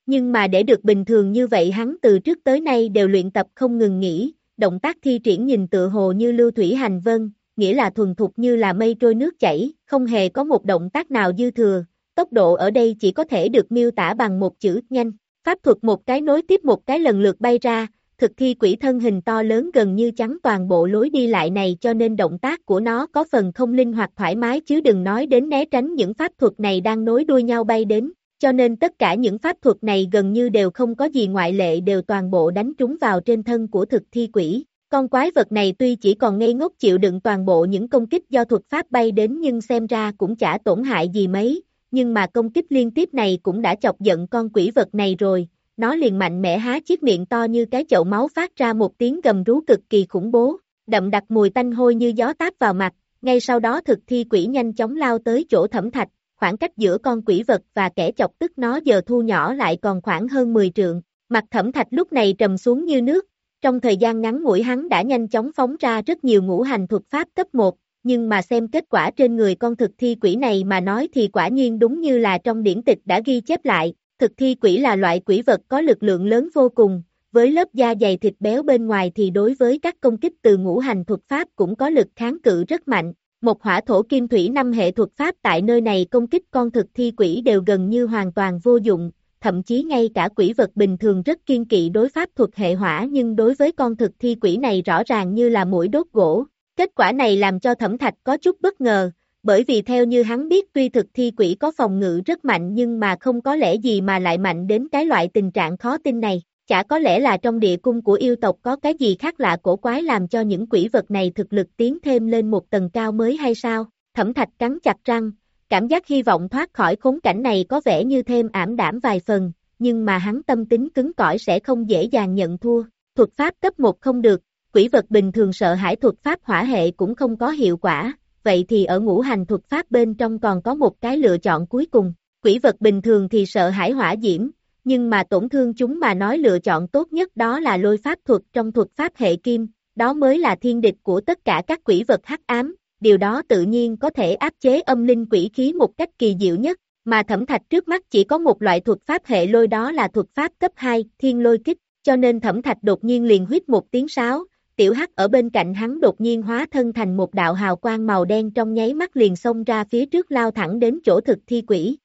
Nhưng mà để được bình thường như vậy hắn từ trước tới nay đều luyện tập không ngừng nghỉ, động tác thi triển nhìn tựa hồ như lưu thủy hành vân, nghĩa là thuần thục như là mây trôi nước chảy, không hề có một động tác nào dư thừa, tốc độ ở đây chỉ có thể được miêu tả bằng một chữ nhanh, pháp thuật một cái nối tiếp một cái lần lượt bay ra, thực thi quỷ thân hình to lớn gần như chắn toàn bộ lối đi lại này cho nên động tác của nó có phần không linh hoạt thoải mái chứ đừng nói đến né tránh những pháp thuật này đang nối đuôi nhau bay đến, cho nên tất cả những pháp thuật này gần như đều không có gì ngoại lệ đều toàn bộ đánh trúng vào trên thân của thực thi quỷ. Con quái vật này tuy chỉ còn ngây ngốc chịu đựng toàn bộ những công kích do thuật pháp bay đến nhưng xem ra cũng chả tổn hại gì mấy, nhưng mà công kích liên tiếp này cũng đã chọc giận con quỷ vật này rồi, nó liền mạnh mẽ há chiếc miệng to như cái chậu máu phát ra một tiếng gầm rú cực kỳ khủng bố, đậm đặc mùi tanh hôi như gió táp vào mặt, ngay sau đó thực thi quỷ nhanh chóng lao tới chỗ Thẩm Thạch, khoảng cách giữa con quỷ vật và kẻ chọc tức nó giờ thu nhỏ lại còn khoảng hơn mười trượng, mặt Thẩm Thạch lúc này trầm xuống như nước. Trong thời gian ngắn ngủi hắn đã nhanh chóng phóng ra rất nhiều ngũ hành thuật pháp cấp một, nhưng mà xem kết quả trên người con thực thi quỷ này mà nói thì quả nhiên đúng như là trong điển tịch đã ghi chép lại, thực thi quỷ là loại quỷ vật có lực lượng lớn vô cùng, với lớp da dày thịt béo bên ngoài thì đối với các công kích từ ngũ hành thuật pháp cũng có lực kháng cự rất mạnh. Một hỏa thổ kim thủy năm hệ thuật pháp tại nơi này công kích con thực thi quỷ đều gần như hoàn toàn vô dụng. Thậm chí ngay cả quỷ vật bình thường rất kiên kỵ đối pháp thuật hệ hỏa nhưng đối với con thực thi quỷ này rõ ràng như là mũi đốt gỗ. Kết quả này làm cho Thẩm Thạch có chút bất ngờ, bởi vì theo như hắn biết tuy thực thi quỷ có phòng ngự rất mạnh nhưng mà không có lẽ gì mà lại mạnh đến cái loại tình trạng khó tin này. Chả có lẽ là trong địa cung của yêu tộc có cái gì khác lạ cổ quái làm cho những quỷ vật này thực lực tiến thêm lên một tầng cao mới hay sao? Thẩm Thạch cắn chặt răng. Cảm giác hy vọng thoát khỏi khốn cảnh này có vẻ như thêm ảm đạm vài phần, nhưng mà hắn tâm tính cứng cỏi sẽ không dễ dàng nhận thua. Thuật pháp cấp một không được, quỷ vật bình thường sợ hãi thuật pháp hỏa hệ cũng không có hiệu quả, vậy thì ở ngũ hành thuật pháp bên trong còn có một cái lựa chọn cuối cùng. Quỷ vật bình thường thì sợ hãi hỏa diễm, nhưng mà tổn thương chúng mà nói lựa chọn tốt nhất đó là lôi pháp thuật trong thuật pháp hệ kim, đó mới là thiên địch của tất cả các quỷ vật hắc ám. Điều đó tự nhiên có thể áp chế âm linh quỷ khí một cách kỳ diệu nhất, mà Thẩm Thạch trước mắt chỉ có một loại thuật pháp hệ lôi đó là thuật pháp cấp hai, thiên lôi kích, cho nên Thẩm Thạch đột nhiên liền huýt một tiếng sáo, tiểu hắc ở bên cạnh hắn đột nhiên hóa thân thành một đạo hào quang màu đen trong nháy mắt liền xông ra phía trước lao thẳng đến chỗ thực thi quỷ.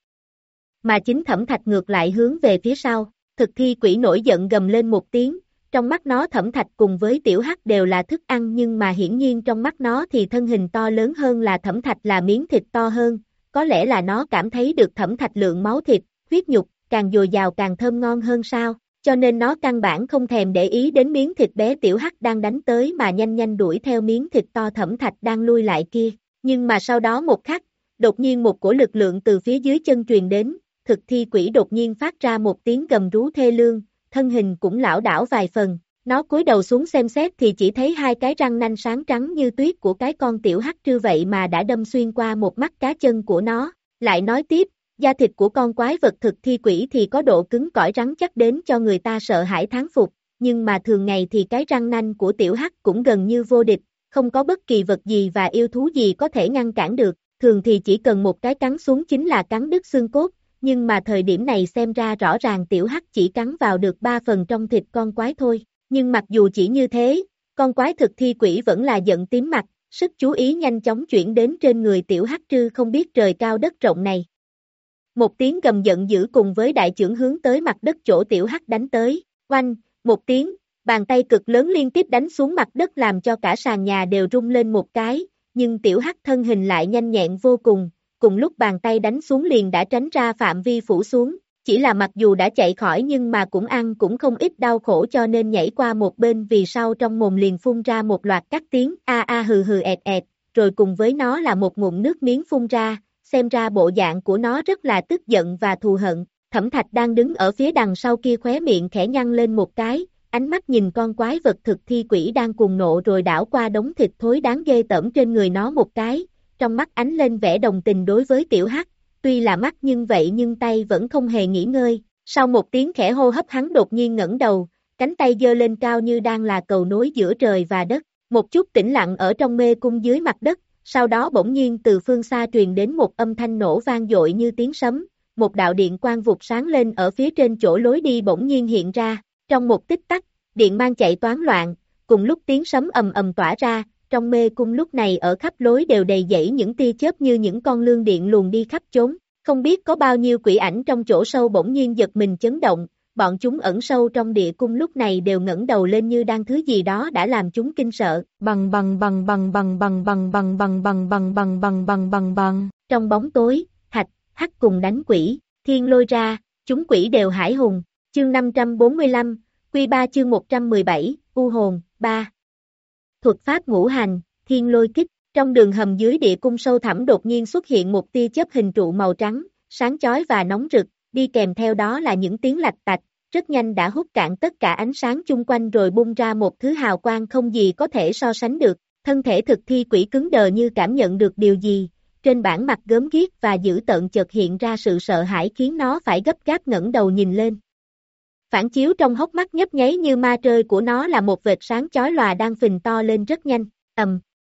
Mà chính Thẩm Thạch ngược lại hướng về phía sau, thực thi quỷ nổi giận gầm lên một tiếng. Trong mắt nó Thẩm Thạch cùng với tiểu hắc đều là thức ăn nhưng mà hiển nhiên trong mắt nó thì thân hình to lớn hơn là Thẩm Thạch là miếng thịt to hơn, có lẽ là nó cảm thấy được Thẩm Thạch lượng máu thịt, huyết nhục, càng dồi dào càng thơm ngon hơn sao, cho nên nó căn bản không thèm để ý đến miếng thịt bé tiểu hắc đang đánh tới mà nhanh nhanh đuổi theo miếng thịt to Thẩm Thạch đang lui lại kia, nhưng mà sau đó một khắc, đột nhiên một cổ lực lượng từ phía dưới chân truyền đến, thực thi quỷ đột nhiên phát ra một tiếng gầm rú thê lương. Thân hình cũng lảo đảo vài phần, nó cúi đầu xuống xem xét thì chỉ thấy hai cái răng nanh sáng trắng như tuyết của cái con tiểu hắc trư vậy mà đã đâm xuyên qua một mắt cá chân của nó, lại nói tiếp, da thịt của con quái vật thực thi quỷ thì có độ cứng cỏi rắn chắc đến cho người ta sợ hãi thán phục, nhưng mà thường ngày thì cái răng nanh của tiểu hắc cũng gần như vô địch, không có bất kỳ vật gì và yêu thú gì có thể ngăn cản được, thường thì chỉ cần một cái cắn xuống chính là cắn đứt xương cốt. Nhưng mà thời điểm này xem ra rõ ràng tiểu hắc chỉ cắn vào được ba phần trong thịt con quái thôi, nhưng mặc dù chỉ như thế, con quái thực thi quỷ vẫn là giận tím mặt, sức chú ý nhanh chóng chuyển đến trên người tiểu hắc trư không biết trời cao đất rộng này. Một tiếng gầm giận dữ cùng với đại chưởng hướng tới mặt đất chỗ tiểu hắc đánh tới, oanh, một tiếng, bàn tay cực lớn liên tiếp đánh xuống mặt đất làm cho cả sàn nhà đều rung lên một cái, nhưng tiểu hắc thân hình lại nhanh nhẹn vô cùng. Cùng lúc bàn tay đánh xuống liền đã tránh ra phạm vi phủ xuống, chỉ là mặc dù đã chạy khỏi nhưng mà cũng ăn cũng không ít đau khổ cho nên nhảy qua một bên vì sau trong mồm liền phun ra một loạt các tiếng a a hừ hừ ẹt ẹt, rồi cùng với nó là một ngụm nước miếng phun ra, xem ra bộ dạng của nó rất là tức giận và thù hận. Thẩm Thạch đang đứng ở phía đằng sau kia khóe miệng khẽ nhăn lên một cái, ánh mắt nhìn con quái vật thực thi quỷ đang cuồng nộ rồi đảo qua đống thịt thối đáng ghê tởm trên người nó một cái. Trong mắt ánh lên vẻ đồng tình đối với tiểu hắc, tuy là mắt nhưng vậy nhưng tay vẫn không hề nghỉ ngơi, sau một tiếng khẽ hô hấp hắn đột nhiên ngẩng đầu, cánh tay giơ lên cao như đang là cầu nối giữa trời và đất, một chút tĩnh lặng ở trong mê cung dưới mặt đất, sau đó bỗng nhiên từ phương xa truyền đến một âm thanh nổ vang dội như tiếng sấm, một đạo điện quang vụt sáng lên ở phía trên chỗ lối đi bỗng nhiên hiện ra, trong một tích tắc, điện mang chạy toán loạn, cùng lúc tiếng sấm ầm ầm tỏa ra, trong mê cung lúc này ở khắp lối đều đầy dẫy những tia chớp như những con lương điện luồn đi khắp chốn, không biết có bao nhiêu quỷ ảnh trong chỗ sâu bỗng nhiên giật mình chấn động, bọn chúng ẩn sâu trong địa cung lúc này đều ngẩng đầu lên như đang thứ gì đó đã làm chúng kinh sợ. Bằng bằng bằng bằng bằng bằng bằng bằng bằng bằng bằng bằng bằng bằng bằng bằng. Trong bóng tối, Thạch, Hắc cùng đánh quỷ, thiên lôi ra, chúng quỷ đều hải hùng. Chương năm trăm bốn mươi lăm, Quy ba chương một trăm mười bảy, U hồn, ba. Thuật pháp ngũ hành, thiên lôi kích. Trong đường hầm dưới địa cung sâu thẳm đột nhiên xuất hiện một tia chớp hình trụ màu trắng, sáng chói và nóng rực, đi kèm theo đó là những tiếng lạch tạch, rất nhanh đã hút cạn tất cả ánh sáng chung quanh rồi bung ra một thứ hào quang không gì có thể so sánh được. Thân thể thực thi quỷ cứng đờ như cảm nhận được điều gì, trên bản mặt gớm ghiếc và dữ tợn chợt hiện ra sự sợ hãi khiến nó phải gấp gáp ngẩng đầu nhìn lên. Phản chiếu trong hốc mắt nhấp nháy như ma trơi của nó là một vệt sáng chói lòa đang phình to lên rất nhanh, ầm.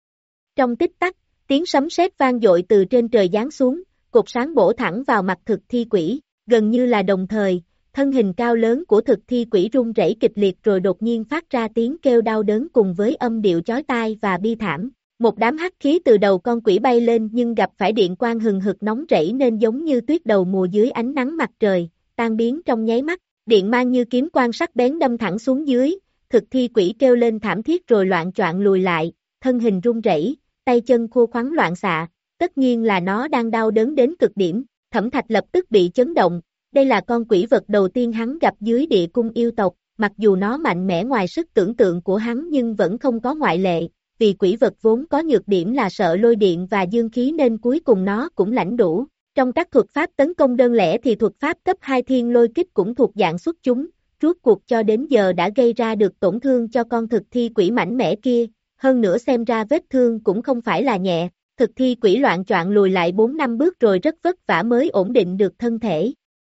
Trong tích tắc, tiếng sấm sét vang dội từ trên trời giáng xuống, cột sáng bổ thẳng vào mặt thực thi quỷ, gần như là đồng thời, thân hình cao lớn của thực thi quỷ rung rẩy kịch liệt rồi đột nhiên phát ra tiếng kêu đau đớn cùng với âm điệu chói tai và bi thảm. Một đám hắc khí từ đầu con quỷ bay lên nhưng gặp phải điện quang hừng hực nóng rẫy nên giống như tuyết đầu mùa dưới ánh nắng mặt trời, tan biến trong nháy mắt, điện mang như kiếm quang sắc bén đâm thẳng xuống dưới, thực thi quỷ kêu lên thảm thiết rồi loạn choạng lùi lại, thân hình rung rẩy, tay chân khô khoắn loạn xạ, tất nhiên là nó đang đau đớn đến cực điểm. Thẩm Thạch lập tức bị chấn động, đây là con quỷ vật đầu tiên hắn gặp dưới địa cung yêu tộc, mặc dù nó mạnh mẽ ngoài sức tưởng tượng của hắn nhưng vẫn không có ngoại lệ, vì quỷ vật vốn có nhược điểm là sợ lôi điện và dương khí nên cuối cùng nó cũng lãnh đủ. Trong các thuật pháp tấn công đơn lẻ thì thuật pháp cấp hai thiên lôi kích cũng thuộc dạng xuất chúng, rốt cuộc cho đến giờ đã gây ra được tổn thương cho con thực thi quỷ mảnh mẽ kia, hơn nữa xem ra vết thương cũng không phải là nhẹ. Thực thi quỷ loạn choạng lùi lại bốn năm bước rồi rất vất vả mới ổn định được thân thể.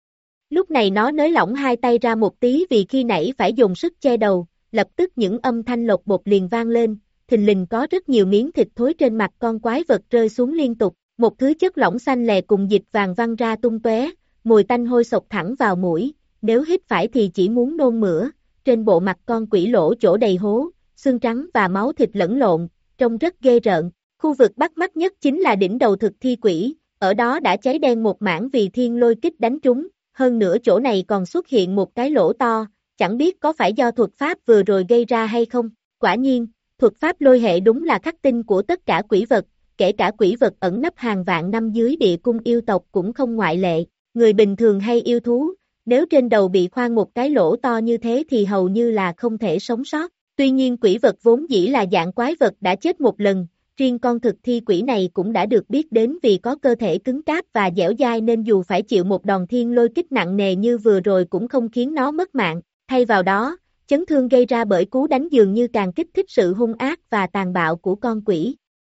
Lúc này nó nới lỏng hai tay ra một tí vì khi nãy phải dùng sức che đầu, lập tức những âm thanh lột bột liền vang lên, thình lình có rất nhiều miếng thịt thối trên mặt con quái vật rơi xuống liên tục, một thứ chất lỏng xanh lè cùng dịch vàng văng ra tung tóe, mùi tanh hôi sộc thẳng vào mũi, nếu hít phải thì chỉ muốn nôn mửa, trên bộ mặt con quỷ lỗ chỗ đầy hố, xương trắng và máu thịt lẫn lộn, trông rất ghê rợn. Khu vực bắt mắt nhất chính là đỉnh đầu thực thi quỷ, ở đó đã cháy đen một mảng vì thiên lôi kích đánh trúng, hơn nữa chỗ này còn xuất hiện một cái lỗ to, chẳng biết có phải do thuật pháp vừa rồi gây ra hay không. Quả nhiên, thuật pháp lôi hệ đúng là khắc tinh của tất cả quỷ vật, kể cả quỷ vật ẩn nấp hàng vạn năm dưới địa cung yêu tộc cũng không ngoại lệ. Người bình thường hay yêu thú, nếu trên đầu bị khoan một cái lỗ to như thế thì hầu như là không thể sống sót. Tuy nhiên quỷ vật vốn dĩ là dạng quái vật đã chết một lần, riêng con thực thi quỷ này cũng đã được biết đến vì có cơ thể cứng cáp và dẻo dai nên dù phải chịu một đòn thiên lôi kích nặng nề như vừa rồi cũng không khiến nó mất mạng, thay vào đó, chấn thương gây ra bởi cú đánh dường như càng kích thích sự hung ác và tàn bạo của con quỷ.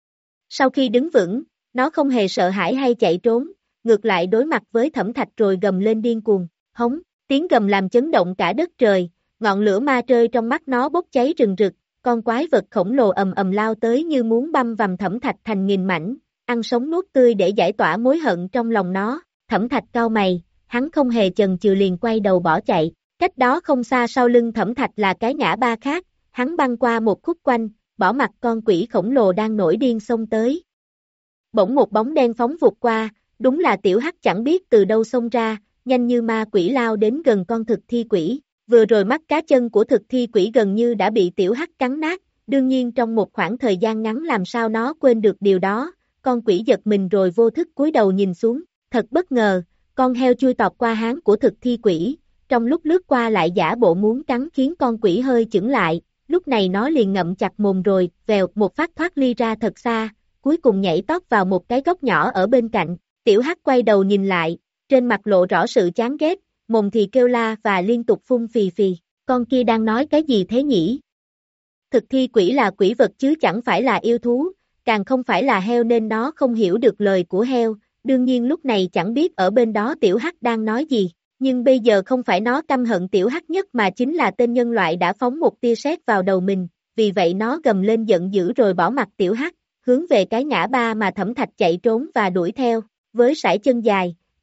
Sau khi đứng vững, nó không hề sợ hãi hay chạy trốn, ngược lại đối mặt với Thẩm Thạch rồi gầm lên điên cuồng, hống, tiếng gầm làm chấn động cả đất trời, ngọn lửa ma trơi trong mắt nó bốc cháy rừng rực. Con quái vật khổng lồ ầm ầm lao tới như muốn băm vằm Thẩm Thạch thành nghìn mảnh, ăn sống nuốt tươi để giải tỏa mối hận trong lòng nó. Thẩm Thạch cau mày, hắn không hề chần chừ liền quay đầu bỏ chạy. Cách đó không xa sau lưng Thẩm Thạch là cái ngã ba khác, hắn băng qua một khúc quanh, bỏ mặc con quỷ khổng lồ đang nổi điên xông tới. Bỗng một bóng đen phóng vụt qua, đúng là Tiểu Hắc chẳng biết từ đâu xông ra, nhanh như ma quỷ lao đến gần con thực thi quỷ. Vừa rồi mắt cá chân của thực thi quỷ gần như đã bị Tiểu Hắc cắn nát, đương nhiên trong một khoảng thời gian ngắn làm sao nó quên được điều đó, con quỷ giật mình rồi vô thức cúi đầu nhìn xuống, thật bất ngờ, con heo chui tọt qua háng của thực thi quỷ, trong lúc lướt qua lại giả bộ muốn cắn khiến con quỷ hơi chững lại, lúc này nó liền ngậm chặt mồm rồi, vèo một phát thoát ly ra thật xa, cuối cùng nhảy tót vào một cái góc nhỏ ở bên cạnh, Tiểu Hắc quay đầu nhìn lại, trên mặt lộ rõ sự chán ghét, mồm thì kêu la và liên tục phun phì phì, con kia đang nói cái gì thế nhỉ? Thực thi quỷ là quỷ vật chứ chẳng phải là yêu thú, càng không phải là heo nên nó không hiểu được lời của heo, đương nhiên lúc này chẳng biết ở bên đó Tiểu Hắc đang nói gì, nhưng bây giờ không phải nó căm hận Tiểu Hắc nhất mà chính là tên nhân loại đã phóng một tia sét vào đầu mình, vì vậy nó gầm lên giận dữ rồi bỏ mặc Tiểu Hắc, hướng về cái ngã ba mà Thẩm Thạch chạy trốn và đuổi theo, với sải chân dài,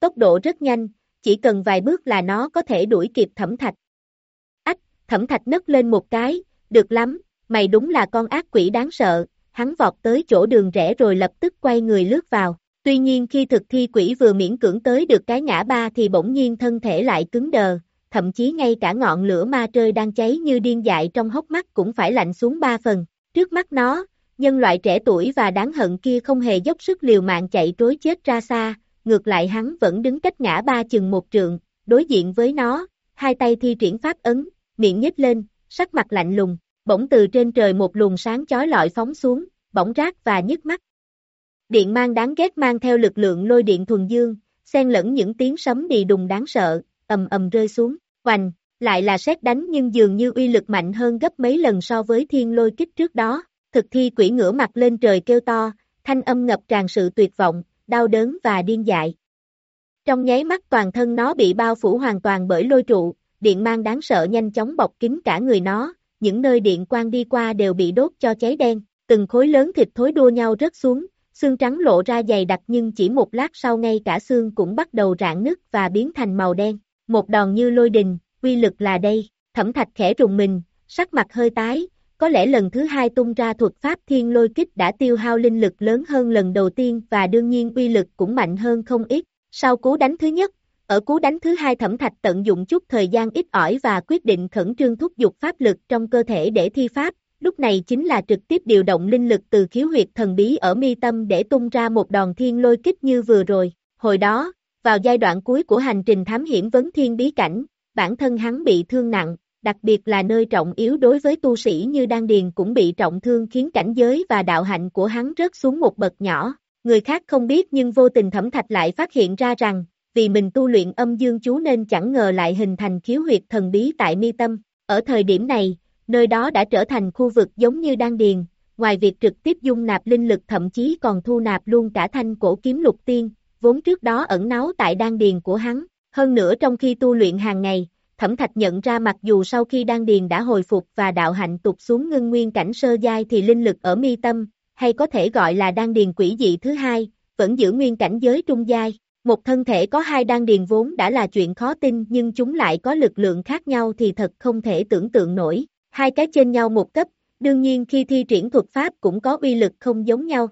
tốc độ rất nhanh, chỉ cần vài bước là nó có thể đuổi kịp Thẩm Thạch. Ách, Thẩm Thạch nấc lên một cái, được lắm, mày đúng là con ác quỷ đáng sợ, hắn vọt tới chỗ đường rẽ rồi lập tức quay người lướt vào. Tuy nhiên khi thực thi quỷ vừa miễn cưỡng tới được cái ngã ba thì bỗng nhiên thân thể lại cứng đờ, thậm chí ngay cả ngọn lửa ma trơi đang cháy như điên dại trong hốc mắt cũng phải lạnh xuống ba phần. Trước mắt nó, nhân loại trẻ tuổi và đáng hận kia không hề dốc sức liều mạng chạy trối chết ra xa, ngược lại hắn vẫn đứng cách ngã ba chừng một trượng, đối diện với nó, hai tay thi triển pháp ấn, miệng nhếch lên, sắc mặt lạnh lùng, bỗng từ trên trời một luồng sáng chói lọi phóng xuống, bỏng rát và nhức mắt. Điện mang đáng ghét mang theo lực lượng lôi điện thuần dương, xen lẫn những tiếng sấm đì đùng đáng sợ, ầm ầm rơi xuống, oành, lại là sét đánh nhưng dường như uy lực mạnh hơn gấp mấy lần so với thiên lôi kích trước đó. Thực thi quỷ ngửa mặt lên trời kêu to, thanh âm ngập tràn sự tuyệt vọng, đau đớn và điên dại. Trong nháy mắt toàn thân nó bị bao phủ hoàn toàn bởi lôi trụ, điện mang đáng sợ nhanh chóng bọc kín cả người nó, những nơi điện quang đi qua đều bị đốt cho cháy đen, từng khối lớn thịt thối đua nhau rớt xuống, xương trắng lộ ra dày đặc nhưng chỉ một lát sau ngay cả xương cũng bắt đầu rạn nứt và biến thành màu đen. Một đòn như lôi đình, uy lực là đây, Thẩm Thạch khẽ rùng mình, sắc mặt hơi tái, có lẽ lần thứ hai tung ra thuật pháp thiên lôi kích đã tiêu hao linh lực lớn hơn lần đầu tiên và đương nhiên uy lực cũng mạnh hơn không ít. Sau cú đánh thứ nhất, ở cú đánh thứ hai Thẩm Thạch tận dụng chút thời gian ít ỏi và quyết định khẩn trương thúc giục pháp lực trong cơ thể để thi pháp, lúc này chính là trực tiếp điều động linh lực từ khiếu huyệt thần bí ở mi tâm để tung ra một đòn thiên lôi kích như vừa rồi. Hồi đó, vào giai đoạn cuối của hành trình thám hiểm vấn thiên bí cảnh, bản thân hắn bị thương nặng, đặc biệt là nơi trọng yếu đối với tu sĩ như Đan Điền cũng bị trọng thương khiến cảnh giới và đạo hạnh của hắn rớt xuống một bậc nhỏ. Người khác không biết nhưng vô tình Thẩm Thạch lại phát hiện ra rằng, vì mình tu luyện âm dương chú nên chẳng ngờ lại hình thành khiếu huyệt thần bí tại mi tâm. Ở thời điểm này, nơi đó đã trở thành khu vực giống như Đan Điền, ngoài việc trực tiếp dung nạp linh lực thậm chí còn thu nạp luôn cả thanh cổ kiếm lục tiên, vốn trước đó ẩn náu tại Đan Điền của hắn. Hơn nữa trong khi tu luyện hàng ngày, Thẩm Thạch nhận ra mặc dù sau khi Đan Điền đã hồi phục và đạo hạnh tụt xuống ngưng nguyên cảnh sơ giai thì linh lực ở mi tâm, hay có thể gọi là Đan Điền quỷ dị thứ hai, vẫn giữ nguyên cảnh giới trung giai. Một thân thể có hai đan điền vốn đã là chuyện khó tin nhưng chúng lại có lực lượng khác nhau thì thật không thể tưởng tượng nổi. Hai cái trên nhau một cấp, đương nhiên khi thi triển thuật pháp cũng có uy lực không giống nhau.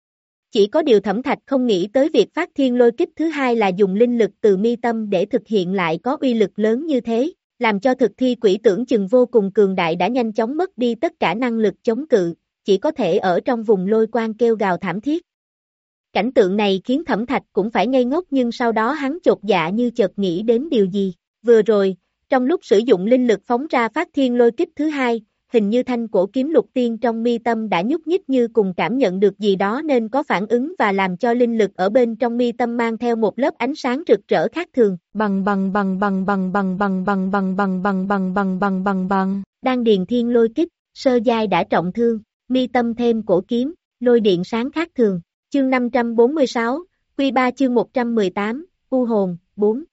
Chỉ có điều Thẩm Thạch không nghĩ tới việc phát thiên lôi kích thứ hai là dùng linh lực từ mi tâm để thực hiện lại có uy lực lớn như thế, làm cho thực thi quỷ tưởng chừng vô cùng cường đại đã nhanh chóng mất đi tất cả năng lực chống cự, chỉ có thể ở trong vùng lôi quang kêu gào thảm thiết. Cảnh tượng này khiến Thẩm Thạch cũng phải ngây ngốc nhưng sau đó hắn chột dạ như chợt nghĩ đến điều gì. Vừa rồi, trong lúc sử dụng linh lực phóng ra phát thiên lôi kích thứ hai, hình như thanh cổ kiếm lục tiên trong mi tâm đã nhúc nhích như cùng cảm nhận được gì đó nên có phản ứng và làm cho linh lực ở bên trong mi tâm mang theo một lớp ánh sáng rực rỡ khác thường. Bằng bằng bằng bằng bằng bằng bằng bằng bằng bằng bằng bằng bằng bằng bằng bằng. Đan điền thiên lôi kích, sơ giai đã trọng thương, mi tâm thêm cổ kiếm, lôi điện sáng khác thường. Chương năm trăm bốn mươi sáu, Quy ba chương một trăm mười tám, U hồn, bốn.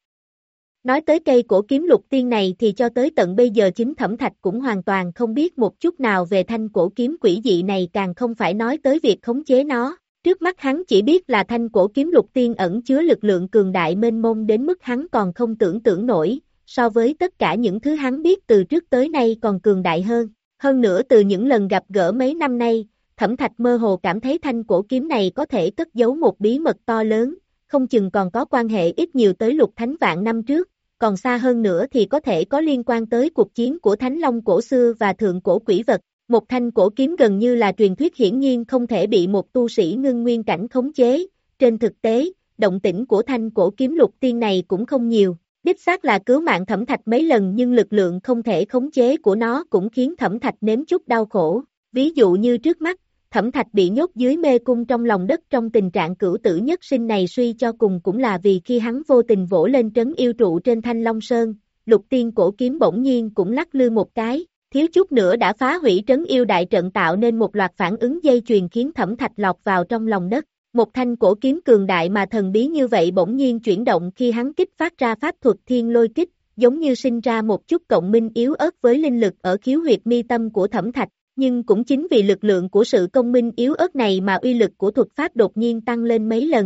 Nói tới cây cổ kiếm lục tiên này thì cho tới tận bây giờ chính Thẩm Thạch cũng hoàn toàn không biết một chút nào về thanh cổ kiếm quỷ dị này, càng không phải nói tới việc khống chế nó. Trước mắt hắn chỉ biết là thanh cổ kiếm lục tiên ẩn chứa lực lượng cường đại mênh mông đến mức hắn còn không tưởng tượng nổi, so với tất cả những thứ hắn biết từ trước tới nay còn cường đại hơn. Hơn nữa từ những lần gặp gỡ mấy năm nay, Thẩm Thạch mơ hồ cảm thấy thanh cổ kiếm này có thể cất giấu một bí mật to lớn, không chừng còn có quan hệ ít nhiều tới Lục Thánh vạn năm trước, còn xa hơn nữa thì có thể có liên quan tới cuộc chiến của Thánh Long cổ xưa và thượng cổ quỷ vật. Một thanh cổ kiếm gần như là truyền thuyết hiển nhiên không thể bị một tu sĩ ngưng nguyên cảnh khống chế. Trên thực tế, động tĩnh của thanh cổ kiếm lục tiên này cũng không nhiều, đích xác là cứu mạng Thẩm Thạch mấy lần nhưng lực lượng không thể khống chế của nó cũng khiến Thẩm Thạch nếm chút đau khổ. Ví dụ như trước mắt, Thẩm Thạch bị nhốt dưới mê cung trong lòng đất trong tình trạng cửu tử nhất sinh này suy cho cùng cũng là vì khi hắn vô tình vỗ lên trấn yêu trụ trên Thanh Long Sơn, lục tiên cổ kiếm bỗng nhiên cũng lắc lư một cái, thiếu chút nữa đã phá hủy trấn yêu đại trận tạo nên một loạt phản ứng dây chuyền khiến Thẩm Thạch lọt vào trong lòng đất. Một thanh cổ kiếm cường đại mà thần bí như vậy bỗng nhiên chuyển động khi hắn kích phát ra pháp thuật thiên lôi kích, giống như sinh ra một chút cộng minh yếu ớt với linh lực ở khiếu huyệt mi tâm của Thẩm Thạch. Nhưng cũng chính vì lực lượng của sự công minh yếu ớt này mà uy lực của thuật pháp đột nhiên tăng lên mấy lần,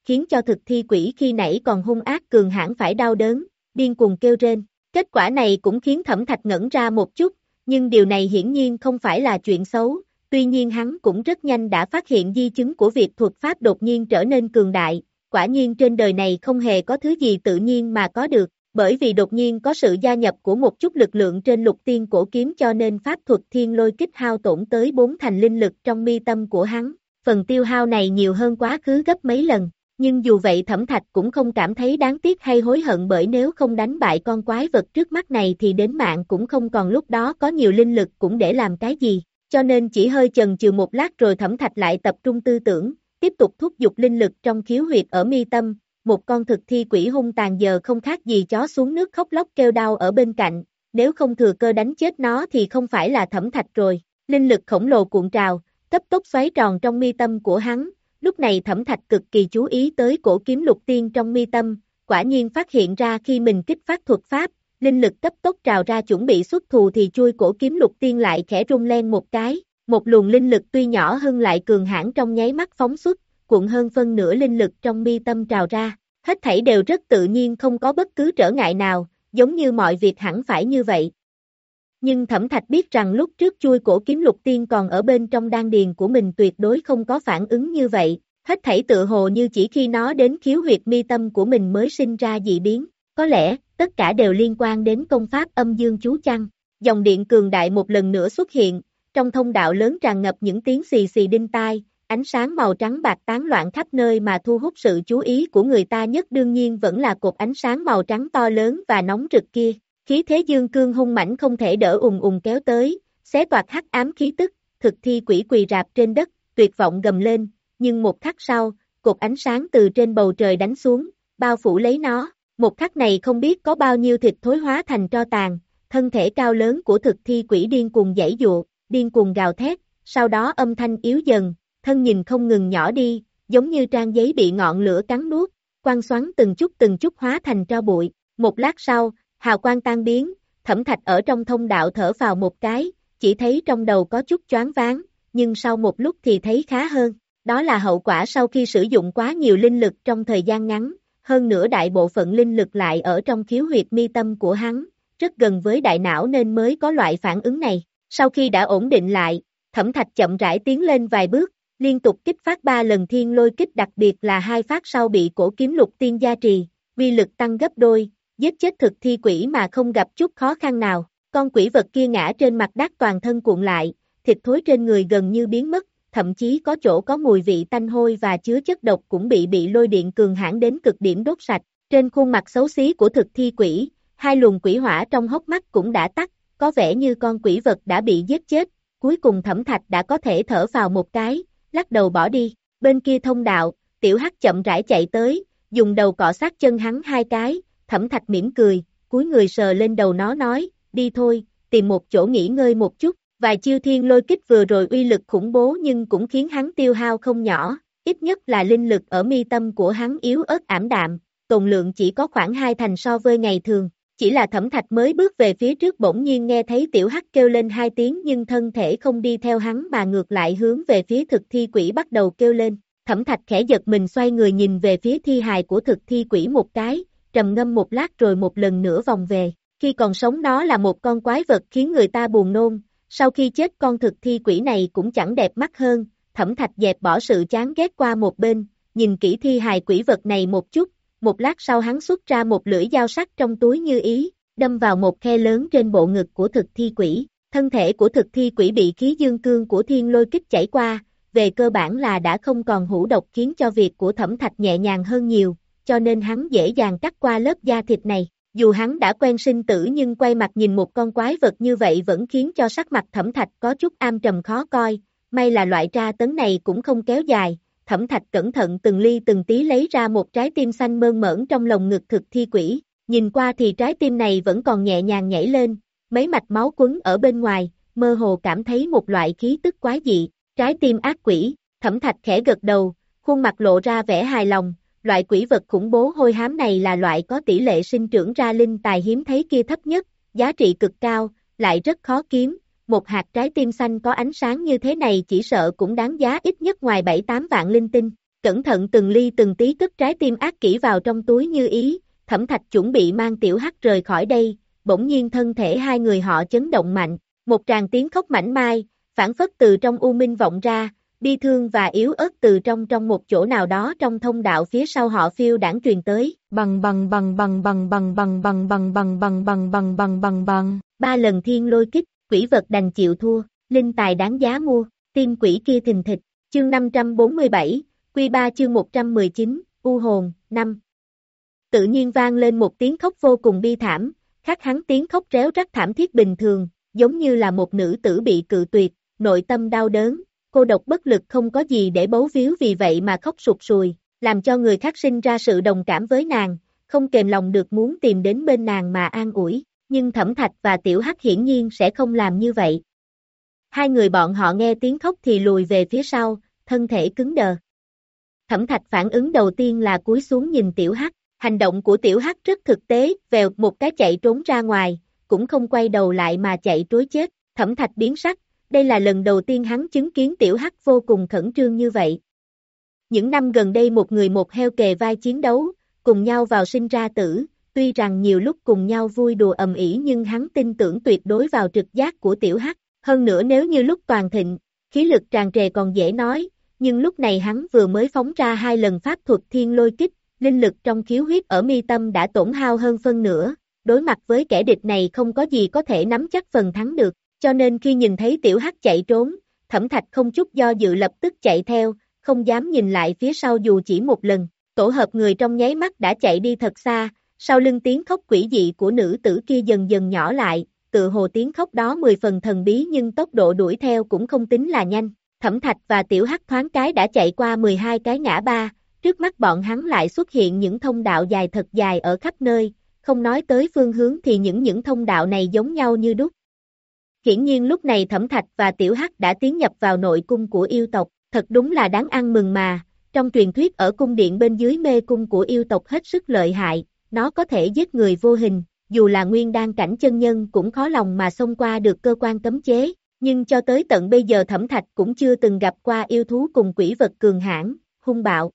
khiến cho thực thi quỷ khi nãy còn hung ác cường hãn phải đau đớn, điên cuồng kêu rên. Kết quả này cũng khiến Thẩm Thạch ngẩn ra một chút, nhưng điều này hiển nhiên không phải là chuyện xấu, tuy nhiên hắn cũng rất nhanh đã phát hiện di chứng của việc thuật pháp đột nhiên trở nên cường đại, quả nhiên trên đời này không hề có thứ gì tự nhiên mà có được, bởi vì đột nhiên có sự gia nhập của một chút lực lượng trên lục tiên cổ kiếm cho nên pháp thuật thiên lôi kích hao tổn tới bốn thành linh lực trong mi tâm của hắn, phần tiêu hao này nhiều hơn quá khứ gấp mấy lần. Nhưng dù vậy Thẩm Thạch cũng không cảm thấy đáng tiếc hay hối hận bởi nếu không đánh bại con quái vật trước mắt này thì đến mạng cũng không còn lúc đó có nhiều linh lực cũng để làm cái gì, cho nên chỉ hơi chần chừ một lát rồi Thẩm Thạch lại tập trung tư tưởng, tiếp tục thúc giục linh lực trong khiếu huyệt ở mi tâm, một con thực thi quỷ hung tàn giờ không khác gì chó xuống nước khóc lóc kêu đau ở bên cạnh, nếu không thừa cơ đánh chết nó thì không phải là Thẩm Thạch rồi, linh lực khổng lồ cuộn trào, cấp tốc xoáy tròn trong mi tâm của hắn. Lúc này Thẩm Thạch cực kỳ chú ý tới cổ kiếm lục tiên trong mi tâm, quả nhiên phát hiện ra khi mình kích phát thuật pháp, linh lực cấp tốc trào ra chuẩn bị xuất thù thì chui cổ kiếm lục tiên lại khẽ rung lên một cái, một luồng linh lực tuy nhỏ hơn lại cường hãn trong nháy mắt phóng xuất, cuộn hơn phân nửa linh lực trong mi tâm trào ra, hết thảy đều rất tự nhiên không có bất cứ trở ngại nào, giống như mọi việc hẳn phải như vậy. Nhưng Thẩm Thạch biết rằng lúc trước chui cổ kiếm lục tiên còn ở bên trong đan điền của mình tuyệt đối không có phản ứng như vậy, hết thảy tự hồ như chỉ khi nó đến khiếu huyệt mi tâm của mình mới sinh ra dị biến, có lẽ, tất cả đều liên quan đến công pháp âm dương chú chăng. Dòng điện cường đại một lần nữa xuất hiện, trong thông đạo lớn tràn ngập những tiếng xì xì đinh tai, ánh sáng màu trắng bạc tán loạn khắp nơi mà thu hút sự chú ý của người ta nhất đương nhiên vẫn là cột ánh sáng màu trắng to lớn và nóng rực kia. Khí thế dương cương hung mãnh không thể đỡ ùng ùng kéo tới, xé toạc hắc ám khí tức, thực thi quỷ quỳ rạp trên đất, tuyệt vọng gầm lên, nhưng một khắc sau, cột ánh sáng từ trên bầu trời đánh xuống, bao phủ lấy nó, một khắc này không biết có bao nhiêu thịt thối hóa thành tro tàn, thân thể cao lớn của thực thi quỷ điên cuồng giãy giụa, điên cuồng gào thét, sau đó âm thanh yếu dần, thân nhìn không ngừng nhỏ đi, giống như trang giấy bị ngọn lửa cắn nuốt, quang xoắn từng chút từng chút hóa thành tro bụi, một lát sau, hào quang tan biến, Thẩm Thạch ở trong thông đạo thở vào một cái, chỉ thấy trong đầu có chút choáng váng, nhưng sau một lúc thì thấy khá hơn, đó là hậu quả sau khi sử dụng quá nhiều linh lực trong thời gian ngắn, hơn nữa đại bộ phận linh lực lại ở trong khiếu huyệt mi tâm của hắn, rất gần với đại não nên mới có loại phản ứng này. Sau khi đã ổn định lại, Thẩm Thạch chậm rãi tiến lên vài bước, liên tục kích phát ba lần thiên lôi kích đặc biệt là hai phát sau bị cổ kiếm lục tiên gia trì, uy lực tăng gấp đôi. Giết chết thực thi quỷ mà không gặp chút khó khăn nào, con quỷ vật kia ngã trên mặt đất toàn thân cuộn lại, thịt thối trên người gần như biến mất, thậm chí có chỗ có mùi vị tanh hôi và chứa chất độc cũng bị bị lôi điện cường hãn đến cực điểm đốt sạch, trên khuôn mặt xấu xí của thực thi quỷ, hai luồng quỷ hỏa trong hốc mắt cũng đã tắt, có vẻ như con quỷ vật đã bị giết chết, cuối cùng Thẩm Thạch đã có thể thở vào một cái, lắc đầu bỏ đi, bên kia thông đạo, Tiểu Hắc chậm rãi chạy tới, dùng đầu cọ sát chân hắn hai cái. Thẩm Thạch mỉm cười, cúi người sờ lên đầu nó nói, đi thôi, tìm một chỗ nghỉ ngơi một chút, vài chiêu thiên lôi kích vừa rồi uy lực khủng bố nhưng cũng khiến hắn tiêu hao không nhỏ, ít nhất là linh lực ở mi tâm của hắn yếu ớt ảm đạm, tồn lượng chỉ có khoảng hai thành so với ngày thường, chỉ là Thẩm Thạch mới bước về phía trước bỗng nhiên nghe thấy Tiểu Hắc kêu lên hai tiếng nhưng thân thể không đi theo hắn mà ngược lại hướng về phía thực thi quỷ bắt đầu kêu lên, Thẩm Thạch khẽ giật mình xoay người nhìn về phía thi hài của thực thi quỷ một cái, trầm ngâm một lát rồi một lần nữa vòng về, khi còn sống nó là một con quái vật khiến người ta buồn nôn, sau khi chết con thực thi quỷ này cũng chẳng đẹp mắt hơn, Thẩm Thạch dẹp bỏ sự chán ghét qua một bên, nhìn kỹ thi hài quỷ vật này một chút, một lát sau hắn xuất ra một lưỡi dao sắc trong túi như ý, đâm vào một khe lớn trên bộ ngực của thực thi quỷ, thân thể của thực thi quỷ bị khí dương cương của thiên lôi kích chảy qua, về cơ bản là đã không còn hữu độc khiến cho việc của Thẩm Thạch nhẹ nhàng hơn nhiều. Cho nên hắn dễ dàng cắt qua lớp da thịt này, dù hắn đã quen sinh tử nhưng quay mặt nhìn một con quái vật như vậy vẫn khiến cho sắc mặt Thẩm Thạch có chút am trầm khó coi, may là loại tra tấn này cũng không kéo dài, Thẩm Thạch cẩn thận từng ly từng tí lấy ra một trái tim xanh mơn mởn trong lồng ngực thực thi quỷ, nhìn qua thì trái tim này vẫn còn nhẹ nhàng nhảy lên, mấy mạch máu quấn ở bên ngoài, mơ hồ cảm thấy một loại khí tức quái dị, trái tim ác quỷ, Thẩm Thạch khẽ gật đầu, khuôn mặt lộ ra vẻ hài lòng. Loại quỷ vật khủng bố hôi hám này là loại có tỷ lệ sinh trưởng ra linh tài hiếm thấy kia thấp nhất, giá trị cực cao, lại rất khó kiếm, một hạt trái tim xanh có ánh sáng như thế này chỉ sợ cũng đáng giá ít nhất ngoài bảy tám vạn linh tinh, cẩn thận từng ly từng tí cất trái tim ác kỷ vào trong túi như ý, Thẩm Thạch chuẩn bị mang Tiểu Hắc rời khỏi đây, bỗng nhiên thân thể hai người họ chấn động mạnh, một tràng tiếng khóc mảnh mai, phảng phất từ trong u minh vọng ra, bi thương và yếu ớt từ trong trong một chỗ nào đó trong thông đạo phía sau họ phiêu đãng truyền tới. Bằng bằng bằng bằng bằng bằng bằng bằng bằng bằng bằng bằng bằng bằng bằng bằng. Ba lần thiên lôi kích, quỷ vật đành chịu thua, linh tài đáng giá mua, tim quỷ kia thình thịch. Chương năm trăm bốn mươi bảy, Quy ba chương một trăm mười chín, U hồn, năm. Tự nhiên vang lên một tiếng khóc vô cùng bi thảm, khác hắn tiếng khóc réo rắt thảm thiết bình thường, giống như là một nữ tử bị cự tuyệt, nội tâm đau đớn, cô độc bất lực không có gì để bấu víu vì vậy mà khóc sụt sùi, làm cho người khác sinh ra sự đồng cảm với nàng, không kềm lòng được muốn tìm đến bên nàng mà an ủi, nhưng Thẩm Thạch và Tiểu Hắc hiển nhiên sẽ không làm như vậy. Hai người bọn họ nghe tiếng khóc thì lùi về phía sau, thân thể cứng đờ. Thẩm Thạch phản ứng đầu tiên là cúi xuống nhìn Tiểu Hắc, hành động của Tiểu Hắc rất thực tế, vèo một cái chạy trốn ra ngoài, cũng không quay đầu lại mà chạy trối chết, Thẩm Thạch biến sắc, đây là lần đầu tiên hắn chứng kiến Tiểu Hắc vô cùng khẩn trương như vậy. Những năm gần đây một người một heo kề vai chiến đấu, cùng nhau vào sinh ra tử, tuy rằng nhiều lúc cùng nhau vui đùa ầm ĩ nhưng hắn tin tưởng tuyệt đối vào trực giác của Tiểu Hắc, hơn nữa nếu như lúc toàn thịnh, khí lực tràn trề còn dễ nói, nhưng lúc này hắn vừa mới phóng ra hai lần pháp thuật thiên lôi kích, linh lực trong khiếu huyết ở mi tâm đã tổn hao hơn phân nửa, đối mặt với kẻ địch này không có gì có thể nắm chắc phần thắng được, cho nên khi nhìn thấy Tiểu Hắc chạy trốn, Thẩm Thạch không chút do dự lập tức chạy theo, không dám nhìn lại phía sau dù chỉ một lần, tổ hợp người trong nháy mắt đã chạy đi thật xa, sau lưng tiếng khóc quỷ dị của nữ tử kia dần dần nhỏ lại, tự hồ tiếng khóc đó mười phần thần bí nhưng tốc độ đuổi theo cũng không tính là nhanh. Thẩm Thạch và Tiểu Hắc thoáng cái đã chạy qua mười hai cái ngã ba, trước mắt bọn hắn lại xuất hiện những thông đạo dài thật dài ở khắp nơi, không nói tới phương hướng thì những những thông đạo này giống nhau như đúc. Hiển nhiên lúc này Thẩm Thạch và Tiểu Hắc đã tiến nhập vào nội cung của yêu tộc, thật đúng là đáng ăn mừng mà, trong truyền thuyết ở cung điện bên dưới mê cung của yêu tộc hết sức lợi hại, nó có thể giết người vô hình, dù là nguyên đan cảnh chân nhân cũng khó lòng mà xông qua được cơ quan cấm chế. Nhưng cho tới tận bây giờ Thẩm Thạch cũng chưa từng gặp qua yêu thú cùng quỷ vật cường hãn, hung bạo.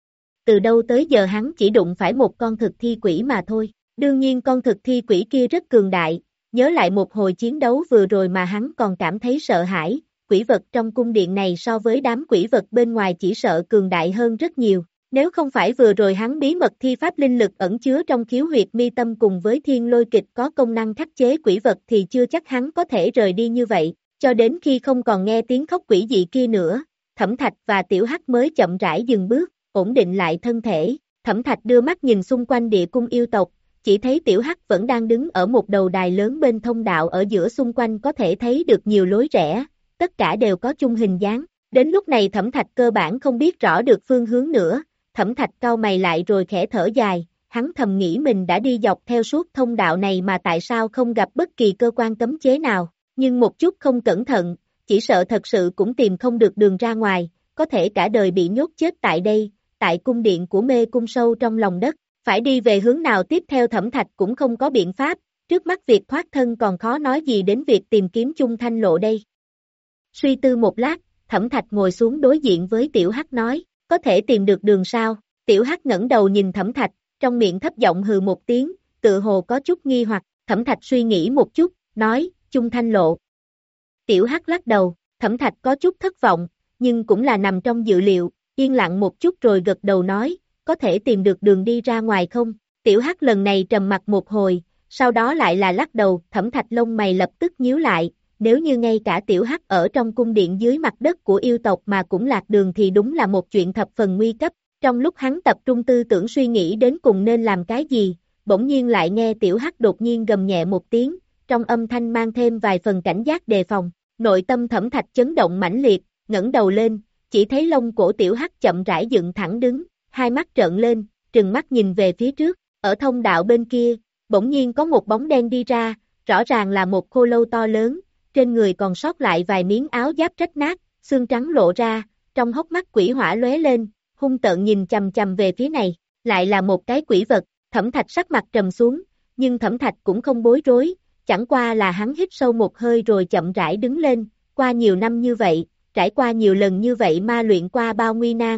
Từ đâu tới giờ hắn chỉ đụng phải một con thực thi quỷ mà thôi. Đương nhiên con thực thi quỷ kia rất cường đại, nhớ lại một hồi chiến đấu vừa rồi mà hắn còn cảm thấy sợ hãi, quỷ vật trong cung điện này so với đám quỷ vật bên ngoài chỉ sợ cường đại hơn rất nhiều. Nếu không phải vừa rồi hắn bí mật thi pháp linh lực ẩn chứa trong khiếu huyệt mi tâm cùng với thiên lôi kịch có công năng khắc chế quỷ vật thì chưa chắc hắn có thể rời đi như vậy. Cho đến khi không còn nghe tiếng khóc quỷ dị kia nữa, Thẩm Thạch và Tiểu Hắc mới chậm rãi dừng bước, ổn định lại thân thể. Thẩm Thạch đưa mắt nhìn xung quanh địa cung yêu tộc, chỉ thấy Tiểu Hắc vẫn đang đứng ở một đầu đài lớn bên thông đạo ở giữa, xung quanh có thể thấy được nhiều lối rẽ, tất cả đều có chung hình dáng. Đến lúc này Thẩm Thạch cơ bản không biết rõ được phương hướng nữa, Thẩm Thạch cau mày lại rồi khẽ thở dài, hắn thầm nghĩ mình đã đi dọc theo suốt thông đạo này mà tại sao không gặp bất kỳ cơ quan cấm chế nào. Nhưng một chút không cẩn thận, chỉ sợ thật sự cũng tìm không được đường ra ngoài, có thể cả đời bị nhốt chết tại đây, tại cung điện của mê cung sâu trong lòng đất, phải đi về hướng nào tiếp theo Thẩm Thạch cũng không có biện pháp, trước mắt việc thoát thân còn khó nói gì đến việc tìm kiếm chung thanh lộ đây. Suy tư một lát, Thẩm Thạch ngồi xuống đối diện với Tiểu Hắc nói, có thể tìm được đường sao? Tiểu Hắc ngẩng đầu nhìn Thẩm Thạch, trong miệng thấp giọng hừ một tiếng, tự hồ có chút nghi hoặc, Thẩm Thạch suy nghĩ một chút, nói, chung thanh lộ. Tiểu Hắc lắc đầu, Thẩm Thạch có chút thất vọng, nhưng cũng là nằm trong dự liệu, yên lặng một chút rồi gật đầu nói, có thể tìm được đường đi ra ngoài không? Tiểu Hắc lần này trầm mặt một hồi, sau đó lại là lắc đầu, Thẩm Thạch lông mày lập tức nhíu lại, nếu như ngay cả Tiểu Hắc ở trong cung điện dưới mặt đất của yêu tộc mà cũng lạc đường thì đúng là một chuyện thập phần nguy cấp. Trong lúc hắn tập trung tư tưởng suy nghĩ đến cùng nên làm cái gì, bỗng nhiên lại nghe Tiểu Hắc đột nhiên gầm nhẹ một tiếng, trong âm thanh mang thêm vài phần cảnh giác đề phòng, nội tâm Thẩm Thạch chấn động mãnh liệt, ngẩng đầu lên, chỉ thấy lông cổ Tiểu Hắc chậm rãi dựng thẳng đứng, hai mắt trợn lên, trừng mắt nhìn về phía trước, ở thông đạo bên kia, bỗng nhiên có một bóng đen đi ra, rõ ràng là một khô lâu to lớn, trên người còn sót lại vài miếng áo giáp rách nát, xương trắng lộ ra, trong hốc mắt quỷ hỏa lóe lên, hung tợn nhìn chằm chằm về phía này, lại là một cái quỷ vật. Thẩm Thạch sắc mặt trầm xuống, nhưng Thẩm Thạch cũng không bối rối, chẳng qua là hắn hít sâu một hơi rồi chậm rãi đứng lên, qua nhiều năm như vậy, trải qua nhiều lần như vậy ma luyện qua bao nguy nan,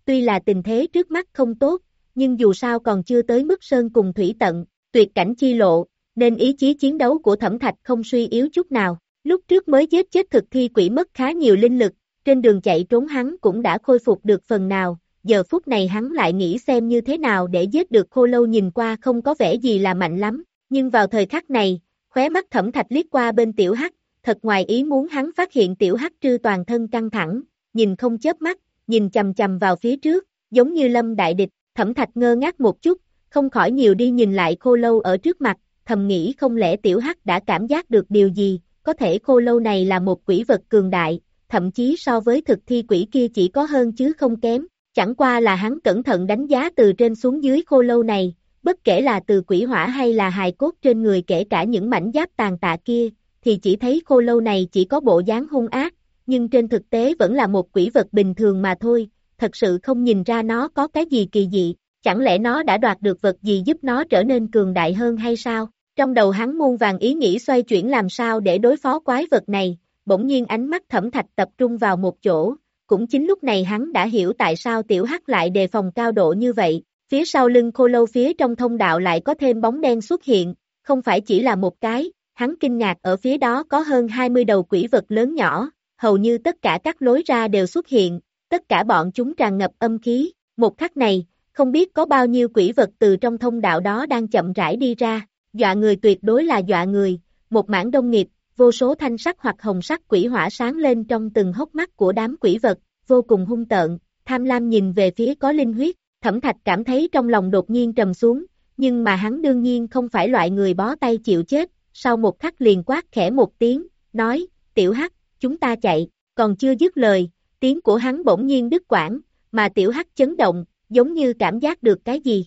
tuy là tình thế trước mắt không tốt, nhưng dù sao còn chưa tới mức sơn cùng thủy tận, tuyệt cảnh chi lộ, nên ý chí chiến đấu của Thẩm Thạch không suy yếu chút nào. Lúc trước mới giết chết thực thi quỷ mất khá nhiều linh lực, trên đường chạy trốn hắn cũng đã khôi phục được phần nào, giờ phút này hắn lại nghĩ xem như thế nào để giết được Khô Lâu nhìn qua không có vẻ gì là mạnh lắm, nhưng vào thời khắc này, khóe mắt Thẩm Thạch liếc qua bên Tiểu Hắc, thật ngoài ý muốn hắn phát hiện Tiểu Hắc trư toàn thân căng thẳng, nhìn không chớp mắt, nhìn chầm chầm vào phía trước, giống như lâm đại địch. Thẩm Thạch ngơ ngác một chút, không khỏi nhiều đi nhìn lại Khô Lâu ở trước mặt, thầm nghĩ không lẽ Tiểu Hắc đã cảm giác được điều gì, có thể Khô Lâu này là một quỷ vật cường đại, thậm chí so với thực thi quỷ kia chỉ có hơn chứ không kém, chẳng qua là hắn cẩn thận đánh giá từ trên xuống dưới Khô Lâu này, bất kể là từ quỷ hỏa hay là hài cốt trên người kể cả những mảnh giáp tàn tạ kia, thì chỉ thấy Khô Lâu này chỉ có bộ dáng hung ác, nhưng trên thực tế vẫn là một quỷ vật bình thường mà thôi, thật sự không nhìn ra nó có cái gì kỳ dị, chẳng lẽ nó đã đoạt được vật gì giúp nó trở nên cường đại hơn hay sao? Trong đầu hắn muôn vàng ý nghĩ xoay chuyển làm sao để đối phó quái vật này, bỗng nhiên ánh mắt Thẩm Thạch tập trung vào một chỗ, cũng chính lúc này hắn đã hiểu tại sao Tiểu Hắc lại đề phòng cao độ như vậy, phía sau lưng Khô Lâu phía trong thông đạo lại có thêm bóng đen xuất hiện, không phải chỉ là một cái, hắn kinh ngạc ở phía đó có hơn hai mươi đầu quỷ vật lớn nhỏ, hầu như tất cả các lối ra đều xuất hiện, tất cả bọn chúng tràn ngập âm khí, một khắc này, không biết có bao nhiêu quỷ vật từ trong thông đạo đó đang chậm rãi đi ra, dọa người tuyệt đối là dọa người, một mảng đông nghịt, vô số thanh sắc hoặc hồng sắc quỷ hỏa sáng lên trong từng hốc mắt của đám quỷ vật, vô cùng hung tợn, tham lam nhìn về phía có linh huyết, Thẩm Thạch cảm thấy trong lòng đột nhiên trầm xuống, nhưng mà hắn đương nhiên không phải loại người bó tay chịu chết, sau một khắc liền quát khẽ một tiếng, nói, Tiểu Hắc, chúng ta chạy, còn chưa dứt lời, tiếng của hắn bỗng nhiên đứt quãng, mà Tiểu Hắc chấn động, giống như cảm giác được cái gì.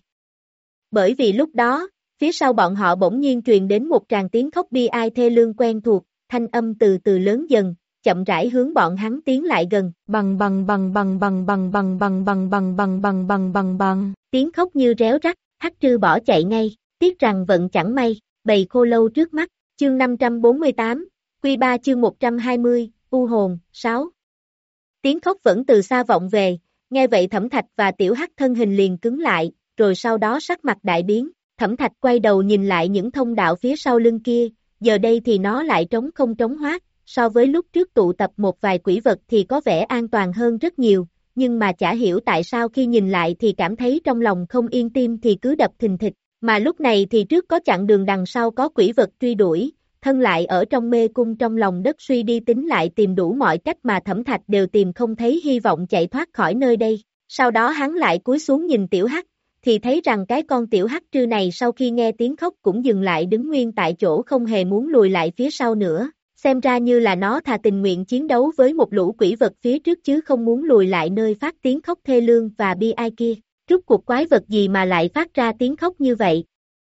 Bởi vì lúc đó, phía sau bọn họ bỗng nhiên truyền đến một tràng tiếng khóc bi ai thê lương quen thuộc, thanh âm từ từ lớn dần, chậm rãi hướng bọn hắn tiến lại gần. Bằng bằng bằng bằng bằng bằng bằng bằng bằng bằng bằng bằng bằng bằng bằng. Tiếng khóc như réo rắt, Hắc Trư bỏ chạy ngay, tiếc rằng vận chẳng may, bầy Khô Lâu trước mắt, chương năm trăm bốn mươi tám, Quy ba chương một trăm hai mươi, U hồn, sáu. Tiếng khóc vẫn từ xa vọng về, nghe vậy Thẩm Thạch và Tiểu Hắc thân hình liền cứng lại, rồi sau đó sắc mặt đại biến, Thẩm Thạch quay đầu nhìn lại những thông đạo phía sau lưng kia, giờ đây thì nó lại trống không trống hoác, so với lúc trước tụ tập một vài quỷ vật thì có vẻ an toàn hơn rất nhiều, nhưng mà chả hiểu tại sao khi nhìn lại thì cảm thấy trong lòng không yên tim thì cứ đập thình thịch, mà lúc này thì trước có chặng đường đằng sau có quỷ vật truy đuổi, thân lại ở trong mê cung trong lòng đất suy đi tính lại tìm đủ mọi cách mà Thẩm Thạch đều tìm không thấy hy vọng chạy thoát khỏi nơi đây, sau đó hắn lại cúi xuống nhìn Tiểu Hắc, thì thấy rằng cái con Tiểu Hắc Trư này sau khi nghe tiếng khóc cũng dừng lại đứng nguyên tại chỗ không hề muốn lùi lại phía sau nữa, xem ra như là nó thà tình nguyện chiến đấu với một lũ quỷ vật phía trước chứ không muốn lùi lại nơi phát tiếng khóc thê lương và bi ai kia, rốt cuộc quái vật gì mà lại phát ra tiếng khóc như vậy?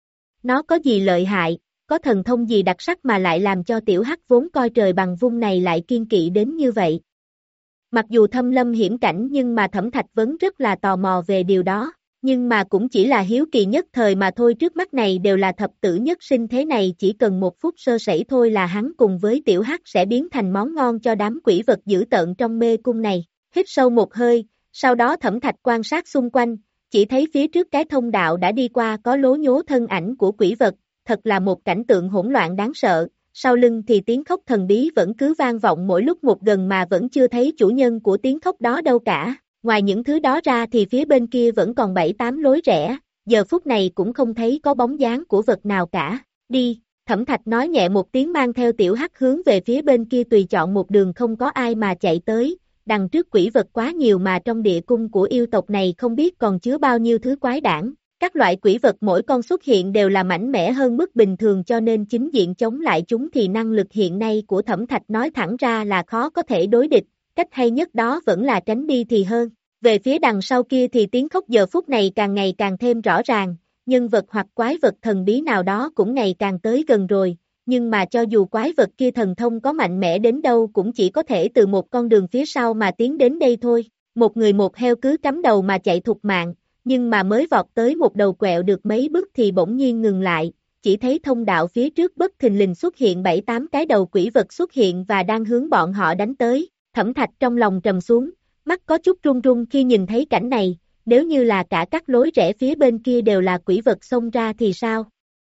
Nó có gì lợi hại, có thần thông gì đặc sắc mà lại làm cho Tiểu Hắc vốn coi trời bằng vung này lại kiên kỵ đến như vậy? Mặc dù thâm lâm hiểm cảnh nhưng mà Thẩm Thạch vẫn rất là tò mò về điều đó. Nhưng mà cũng chỉ là hiếu kỳ nhất thời mà thôi, trước mắt này đều là thập tử nhất sinh thế này, chỉ cần một phút sơ sẩy thôi là hắn cùng với Tiểu Hắc sẽ biến thành món ngon cho đám quỷ vật dữ tợn trong mê cung này. Hít sâu một hơi, sau đó Thẩm Thạch quan sát xung quanh, chỉ thấy phía trước cái thông đạo đã đi qua có lố nhố thân ảnh của quỷ vật, thật là một cảnh tượng hỗn loạn đáng sợ, sau lưng thì tiếng khóc thần bí vẫn cứ vang vọng mỗi lúc một gần mà vẫn chưa thấy chủ nhân của tiếng khóc đó đâu cả. Ngoài những thứ đó ra thì phía bên kia vẫn còn bảy tám lối rẽ, giờ phút này cũng không thấy có bóng dáng của vật nào cả. Đi, Thẩm Thạch nói nhẹ một tiếng mang theo Tiểu Hắc hướng về phía bên kia tùy chọn một đường không có ai mà chạy tới, đằng trước quỷ vật quá nhiều mà trong địa cung của yêu tộc này không biết còn chứa bao nhiêu thứ quái đản. Các loại quỷ vật mỗi con xuất hiện đều là mạnh mẽ hơn mức bình thường cho nên chính diện chống lại chúng thì năng lực hiện nay của Thẩm Thạch nói thẳng ra là khó có thể đối địch. Cách hay nhất đó vẫn là tránh đi thì hơn. Về phía đằng sau kia thì tiếng khóc giờ phút này càng ngày càng thêm rõ ràng, nhân vật hoặc quái vật thần bí nào đó cũng ngày càng tới gần rồi, nhưng mà cho dù quái vật kia thần thông có mạnh mẽ đến đâu cũng chỉ có thể từ một con đường phía sau mà tiến đến đây thôi. Một người một heo cứ cắm đầu mà chạy thục mạng, nhưng mà mới vọt tới một đầu quẹo được mấy bước thì bỗng nhiên ngừng lại, chỉ thấy thông đạo phía trước bất thình lình xuất hiện bảy tám cái đầu quỷ vật xuất hiện và đang hướng bọn họ đánh tới. Thẩm Thạch trong lòng trầm xuống, mắt có chút run run khi nhìn thấy cảnh này, nếu như là cả các lối rẽ phía bên kia đều là quỷ vật xông ra thì sao?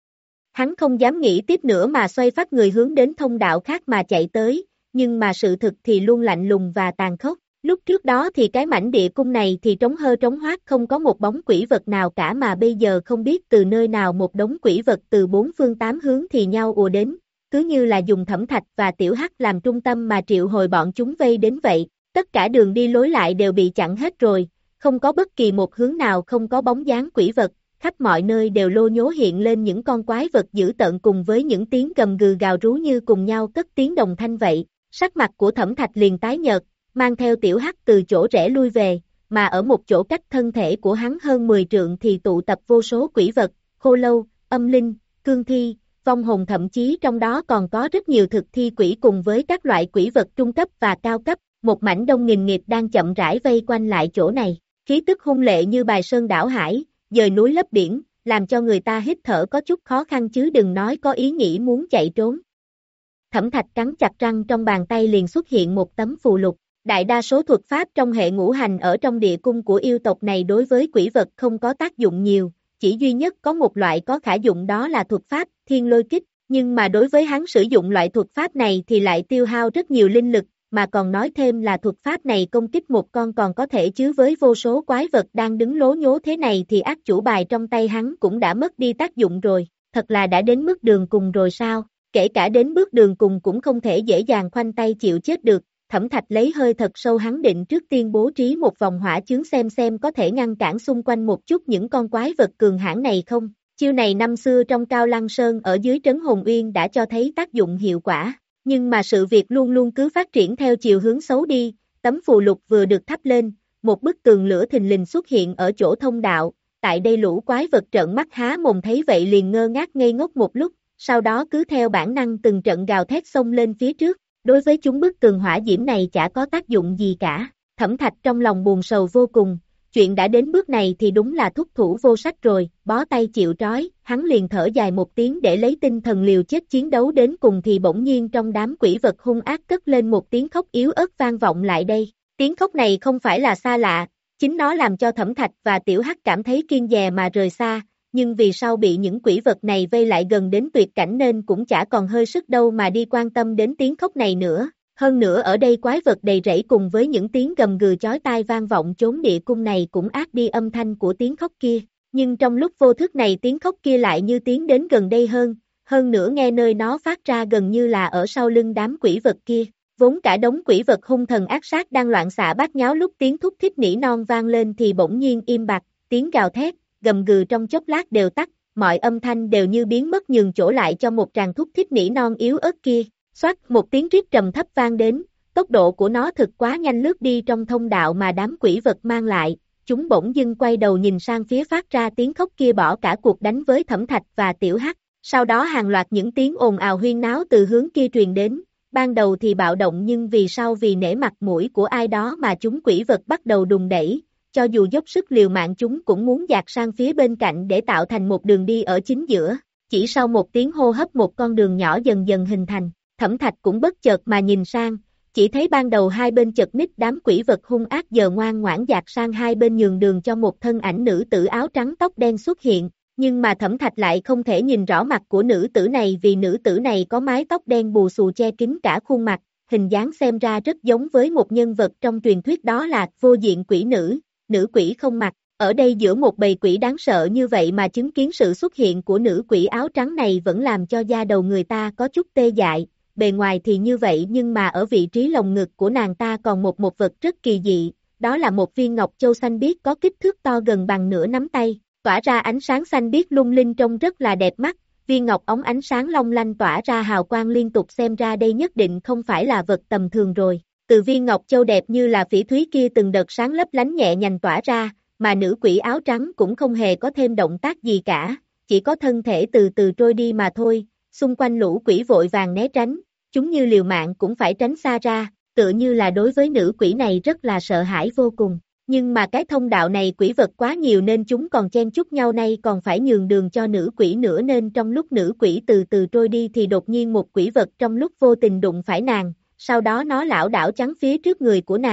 Hắn không dám nghĩ tiếp nữa mà xoay phát người hướng đến thông đạo khác mà chạy tới, nhưng mà sự thực thì luôn lạnh lùng và tàn khốc. Lúc trước đó thì cái mảnh địa cung này thì trống hơ trống hoác không có một bóng quỷ vật nào cả, mà bây giờ không biết từ nơi nào một đống quỷ vật từ bốn phương tám hướng thì nhau ùa đến, cứ như là dùng Thẩm Thạch và Tiểu Hắc làm trung tâm mà triệu hồi bọn chúng vây đến vậy. Tất cả đường đi lối lại đều bị chặn hết rồi, không có bất kỳ một hướng nào không có bóng dáng quỷ vật, khắp mọi nơi đều lô nhố hiện lên những con quái vật dữ tợn cùng với những tiếng gầm gừ gào rú như cùng nhau cất tiếng đồng thanh vậy. Sắc mặt của Thẩm Thạch liền tái nhợt, mang theo Tiểu Hắc từ chỗ rẽ lui về, mà ở một chỗ cách thân thể của hắn hơn mười trượng thì tụ tập vô số quỷ vật, khô lâu, âm linh, cương thi, vong hồn, thậm chí trong đó còn có rất nhiều thực thi quỷ cùng với các loại quỷ vật trung cấp và cao cấp. Một mảnh đông nghìn nghịt đang chậm rãi vây quanh lại chỗ này, khí tức hung lệ như bài sơn đảo hải, dời núi lấp biển, làm cho người ta hít thở có chút khó khăn chứ đừng nói có ý nghĩ muốn chạy trốn. Thẩm Thạch cắn chặt răng, trong bàn tay liền xuất hiện một tấm phù lục. Đại đa số thuật pháp trong hệ ngũ hành ở trong địa cung của yêu tộc này đối với quỷ vật không có tác dụng nhiều, chỉ duy nhất có một loại có khả dụng, đó là thuật pháp Thiên Lôi Kích, nhưng mà đối với hắn sử dụng loại thuật pháp này thì lại tiêu hao rất nhiều linh lực, mà còn nói thêm là thuật pháp này công kích một con còn có thể chứ với vô số quái vật đang đứng lố nhố thế này thì ác chủ bài trong tay hắn cũng đã mất đi tác dụng rồi, thật là đã đến mức đường cùng rồi sao? Kể cả đến bước đường cùng cũng không thể dễ dàng khoanh tay chịu chết được. Thẩm Thạch lấy hơi thật sâu, hắn định trước tiên bố trí một vòng hỏa chướng xem xem có thể ngăn cản xung quanh một chút những con quái vật cường hãn này không. Chiêu này năm xưa trong Cao Lăng Sơn ở dưới trấn Hồn Uyên đã cho thấy tác dụng hiệu quả, nhưng mà sự việc luôn luôn cứ phát triển theo chiều hướng xấu đi. Tấm phù lục vừa được thắp lên, một bức tường lửa thình lình xuất hiện ở chỗ thông đạo, tại đây lũ quái vật trợn mắt há mồm thấy vậy liền ngơ ngác ngây ngốc một lúc, sau đó cứ theo bản năng từng trận gào thét xông lên phía trước. Đối với chúng bức tường hỏa diễm này chả có tác dụng gì cả. Thẩm Thạch trong lòng buồn sầu vô cùng, chuyện đã đến bước này thì đúng là thúc thủ vô sách rồi, bó tay chịu trói, hắn liền thở dài một tiếng để lấy tinh thần liều chết chiến đấu đến cùng thì bỗng nhiên trong đám quỷ vật hung ác cất lên một tiếng khóc yếu ớt vang vọng lại đây. Tiếng khóc này không phải là xa lạ, chính nó làm cho Thẩm Thạch và Tiểu Hắc cảm thấy kiêng dè mà rời xa, nhưng vì sau bị những quỷ vật này vây lại gần đến tuyệt cảnh nên cũng chả còn hơi sức đâu mà đi quan tâm đến tiếng khóc này nữa. Hơn nữa ở đây quái vật đầy rẫy cùng với những tiếng gầm gừ chói tai vang vọng chốn địa cung này cũng át đi âm thanh của tiếng khóc kia. Nhưng trong lúc vô thức này tiếng khóc kia lại như tiến đến gần đây hơn, hơn nữa nghe nơi nó phát ra gần như là ở sau lưng đám quỷ vật kia. Vốn cả đống quỷ vật hung thần ác sát đang loạn xạ bát nháo lúc tiếng thúc thích nỉ non vang lên thì bỗng nhiên im bặt, tiếng gào thét, gầm gừ trong chốc lát đều tắt, mọi âm thanh đều như biến mất nhường chỗ lại cho một tràng thúc thích nỉ non yếu ớt kia. Xoát, một tiếng rít trầm thấp vang đến, tốc độ của nó thực quá nhanh lướt đi trong thông đạo mà đám quỷ vật mang lại, chúng bỗng dưng quay đầu nhìn sang phía phát ra tiếng khóc kia bỏ cả cuộc đánh với Thẩm Thạch và Tiểu Hắc. Sau đó hàng loạt những tiếng ồn ào huyên náo từ hướng kia truyền đến, ban đầu thì bạo động nhưng vì sau vì nể mặt mũi của ai đó mà chúng quỷ vật bắt đầu đùn đẩy. Cho dù dốc sức liều mạng chúng cũng muốn dạt sang phía bên cạnh để tạo thành một đường đi ở chính giữa. Chỉ sau một tiếng hô hấp một con đường nhỏ dần dần hình thành, Thẩm Thạch cũng bất chợt mà nhìn sang, chỉ thấy ban đầu hai bên chật ních đám quỷ vật hung ác giờ ngoan ngoãn dạt sang hai bên nhường đường cho một thân ảnh nữ tử áo trắng tóc đen xuất hiện, nhưng mà Thẩm Thạch lại không thể nhìn rõ mặt của nữ tử này vì nữ tử này có mái tóc đen bù xù che kín cả khuôn mặt, hình dáng xem ra rất giống với một nhân vật trong truyền thuyết đó là Vô Diện Quỷ Nữ. Nữ quỷ không mặt, ở đây giữa một bầy quỷ đáng sợ như vậy mà chứng kiến sự xuất hiện của nữ quỷ áo trắng này vẫn làm cho da đầu người ta có chút tê dại, bề ngoài thì như vậy nhưng mà ở vị trí lồng ngực của nàng ta còn một một vật rất kỳ dị, đó là một viên ngọc châu xanh biếc có kích thước to gần bằng nửa nắm tay, tỏa ra ánh sáng xanh biếc lung linh trông rất là đẹp mắt, viên ngọc óng ánh sáng long lanh tỏa ra hào quang liên tục xem ra đây nhất định không phải là vật tầm thường rồi. Từ viên ngọc châu đẹp như là phỉ thúy kia từng đợt sáng lấp lánh nhẹ nhành tỏa ra, mà nữ quỷ áo trắng cũng không hề có thêm động tác gì cả, chỉ có thân thể từ từ trôi đi mà thôi, xung quanh lũ quỷ vội vàng né tránh, chúng như liều mạng cũng phải tránh xa ra, tựa như là đối với nữ quỷ này rất là sợ hãi vô cùng. Nhưng mà cái thông đạo này quỷ vật quá nhiều nên chúng còn chen chúc nhau nay còn phải nhường đường cho nữ quỷ nữa nên trong lúc nữ quỷ từ từ trôi đi thì đột nhiên một quỷ vật trong lúc vô tình đụng phải nàng. Sau đó nó lảo đảo chắn phía trước người của nàng,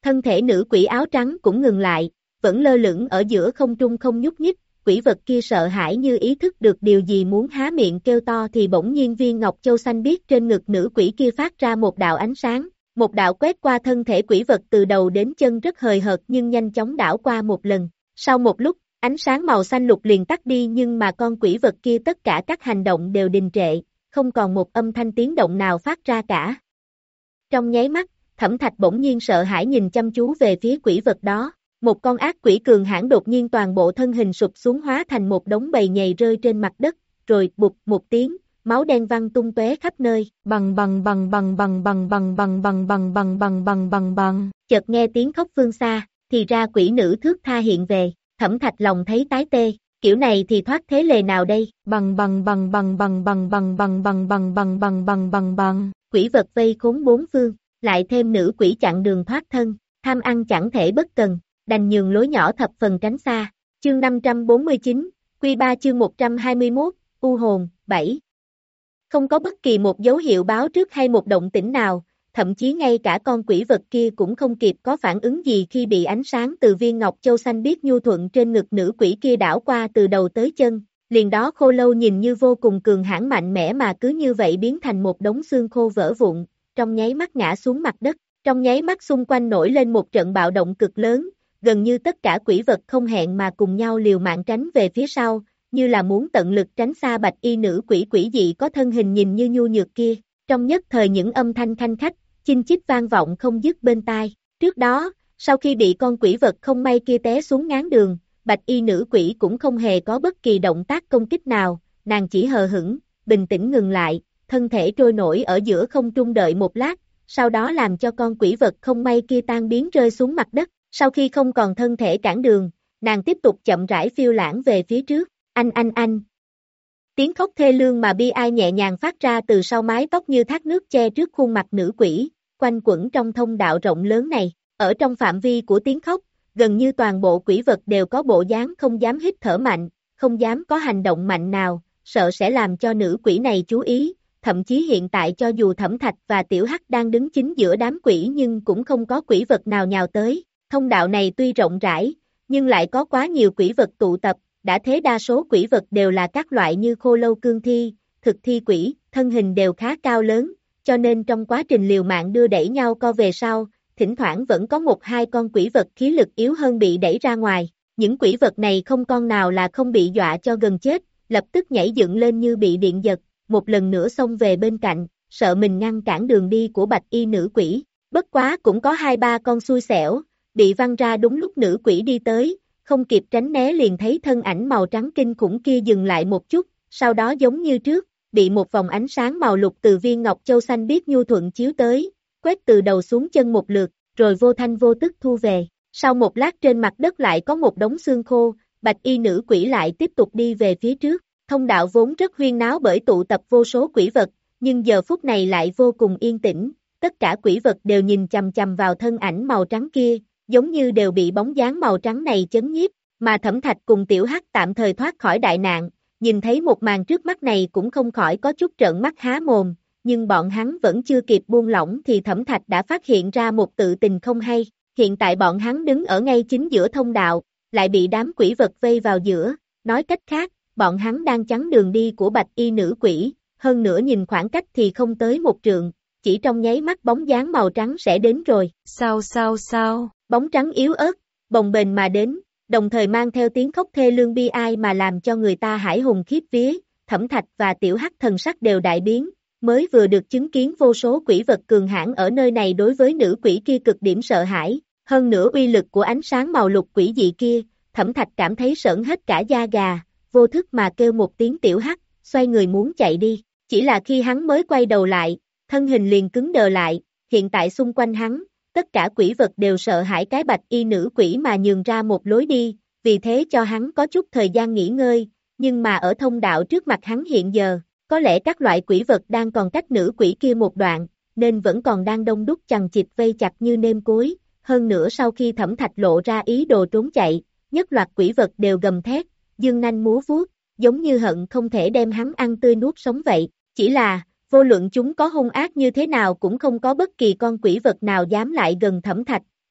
Thân thể nữ quỷ áo trắng cũng ngừng lại, vẫn lơ lửng ở giữa không trung không nhúc nhích, quỷ vật kia sợ hãi như ý thức được điều gì muốn há miệng kêu to thì bỗng nhiên viên ngọc châu xanh biếc trên ngực nữ quỷ kia phát ra một đạo ánh sáng, một đạo quét qua thân thể quỷ vật từ đầu đến chân rất hời hợt nhưng nhanh chóng đảo qua một lần. Sau một lúc, ánh sáng màu xanh lục liền tắt đi nhưng mà con quỷ vật kia tất cả các hành động đều đình trệ, không còn một âm thanh tiếng động nào phát ra cả. Trong nháy mắt, Thẩm Thạch bỗng nhiên sợ hãi nhìn chăm chú về phía quỷ vật đó, một con ác quỷ cường hãn đột nhiên toàn bộ thân hình sụp xuống hóa thành một đống bầy nhầy rơi trên mặt đất, rồi bụp một tiếng, máu đen văng tung tóe khắp nơi. Bằng bằng bằng bằng bằng bằng bằng bằng bằng bằng bằng bằng bằng bằng bằng. Chợt nghe tiếng khóc phương xa, thì ra quỷ nữ thước tha hiện về, Thẩm Thạch lòng thấy tái tê, kiểu này thì thoát thế lề nào đây? Bằng bằng bằng bằng bằng bằng bằng bằng bằng bằng bằng bằng bằng bằng bằng. Quỷ vật vây khốn bốn phương, lại thêm nữ quỷ chặn đường thoát thân, tham ăn chẳng thể bất cần, đành nhường lối nhỏ thập phần tránh xa. Chương năm trăm bốn mươi chín, Quy ba chương một trăm hai mươi mốt, U hồn, bảy. Không có bất kỳ một dấu hiệu báo trước hay một động tĩnh nào, thậm chí ngay cả con quỷ vật kia cũng không kịp có phản ứng gì khi bị ánh sáng từ viên ngọc châu xanh biếc nhu thuận trên ngực nữ quỷ kia đảo qua từ đầu tới chân, liền đó khô lâu nhìn như vô cùng cường hãn mạnh mẽ mà cứ như vậy biến thành một đống xương khô vỡ vụn, trong nháy mắt ngã xuống mặt đất, trong nháy mắt xung quanh nổi lên một trận bạo động cực lớn, gần như tất cả quỷ vật không hẹn mà cùng nhau liều mạng tránh về phía sau, như là muốn tận lực tránh xa bạch y nữ quỷ quỷ dị có thân hình nhìn như nhu nhược kia, trong nhất thời những âm thanh khanh khách, chinh chích vang vọng không dứt bên tai. Trước đó, sau khi bị con quỷ vật không may kia té xuống ngáng đường, bạch y nữ quỷ cũng không hề có bất kỳ động tác công kích nào, nàng chỉ hờ hững, bình tĩnh ngừng lại, thân thể trôi nổi ở giữa không trung đợi một lát, sau đó làm cho con quỷ vật không may kia tan biến rơi xuống mặt đất, sau khi không còn thân thể cản đường, nàng tiếp tục chậm rãi phiêu lãng về phía trước, anh anh anh. Tiếng khóc thê lương mà bi ai nhẹ nhàng phát ra từ sau mái tóc như thác nước che trước khuôn mặt nữ quỷ, quanh quẩn trong thông đạo rộng lớn này, ở trong phạm vi của tiếng khóc, gần như toàn bộ quỷ vật đều có bộ dáng không dám hít thở mạnh, không dám có hành động mạnh nào, sợ sẽ làm cho nữ quỷ này chú ý, thậm chí hiện tại cho dù Thẩm Thạch và Tiểu Hắc đang đứng chính giữa đám quỷ nhưng cũng không có quỷ vật nào nhào tới, thông đạo này tuy rộng rãi, nhưng lại có quá nhiều quỷ vật tụ tập, đã thế đa số quỷ vật đều là các loại như khô lâu cương thi, thực thi quỷ, thân hình đều khá cao lớn, cho nên trong quá trình liều mạng đưa đẩy nhau co về sau, thỉnh thoảng vẫn có một hai con quỷ vật khí lực yếu hơn bị đẩy ra ngoài, những quỷ vật này không con nào là không bị dọa cho gần chết, lập tức nhảy dựng lên như bị điện giật, một lần nữa xông về bên cạnh, sợ mình ngăn cản đường đi của bạch y nữ quỷ, bất quá cũng có hai ba con xui xẻo, bị văng ra đúng lúc nữ quỷ đi tới, không kịp tránh né liền thấy thân ảnh màu trắng kinh khủng kia dừng lại một chút, sau đó giống như trước, bị một vòng ánh sáng màu lục từ viên ngọc châu xanh biếc nhu thuận chiếu tới, quét từ đầu xuống chân một lượt, rồi vô thanh vô tức thu về. Sau một lát trên mặt đất lại có một đống xương khô, bạch y nữ quỷ lại tiếp tục đi về phía trước. Thông đạo vốn rất huyên náo bởi tụ tập vô số quỷ vật, nhưng giờ phút này lại vô cùng yên tĩnh, tất cả quỷ vật đều nhìn chằm chằm vào thân ảnh màu trắng kia, giống như đều bị bóng dáng màu trắng này chấn nhiếp, mà Thẩm Thạch cùng Tiểu Hắc tạm thời thoát khỏi đại nạn, nhìn thấy một màn trước mắt này cũng không khỏi có chút trợn mắt há mồm, nhưng bọn hắn vẫn chưa kịp buông lỏng thì Thẩm Thạch đã phát hiện ra một tự tình không hay, hiện tại bọn hắn đứng ở ngay chính giữa thông đạo, lại bị đám quỷ vật vây vào giữa, nói cách khác, bọn hắn đang chắn đường đi của bạch y nữ quỷ, hơn nữa nhìn khoảng cách thì không tới một trượng, chỉ trong nháy mắt bóng dáng màu trắng sẽ đến rồi. Sao sao sao? Bóng trắng yếu ớt, bồng bềnh mà đến, đồng thời mang theo tiếng khóc thê lương bi ai mà làm cho người ta hãi hùng khiếp vía, Thẩm Thạch và Tiểu Hắc thần sắc đều đại biến, mới vừa được chứng kiến vô số quỷ vật cường hãn ở nơi này đối với nữ quỷ kia cực điểm sợ hãi, hơn nữa uy lực của ánh sáng màu lục quỷ dị kia, Thẩm Thạch cảm thấy sởn hết cả da gà, vô thức mà kêu một tiếng Tiểu Hắc, xoay người muốn chạy đi, chỉ là khi hắn mới quay đầu lại, thân hình liền cứng đờ lại, hiện tại xung quanh hắn, tất cả quỷ vật đều sợ hãi cái bạch y nữ quỷ mà nhường ra một lối đi, vì thế cho hắn có chút thời gian nghỉ ngơi, nhưng mà ở thông đạo trước mặt hắn hiện giờ, có lẽ các loại quỷ vật đang còn cách nữ quỷ kia một đoạn, nên vẫn còn đang đông đúc chằng chịt vây chặt như nêm cối, hơn nữa sau khi Thẩm Thạch lộ ra ý đồ trốn chạy, nhất loạt quỷ vật đều gầm thét, dương nanh múa vuốt, giống như hận không thể đem hắn ăn tươi nuốt sống vậy, chỉ là, vô luận chúng có hung ác như thế nào cũng không có bất kỳ con quỷ vật nào dám lại gần Thẩm Thạch,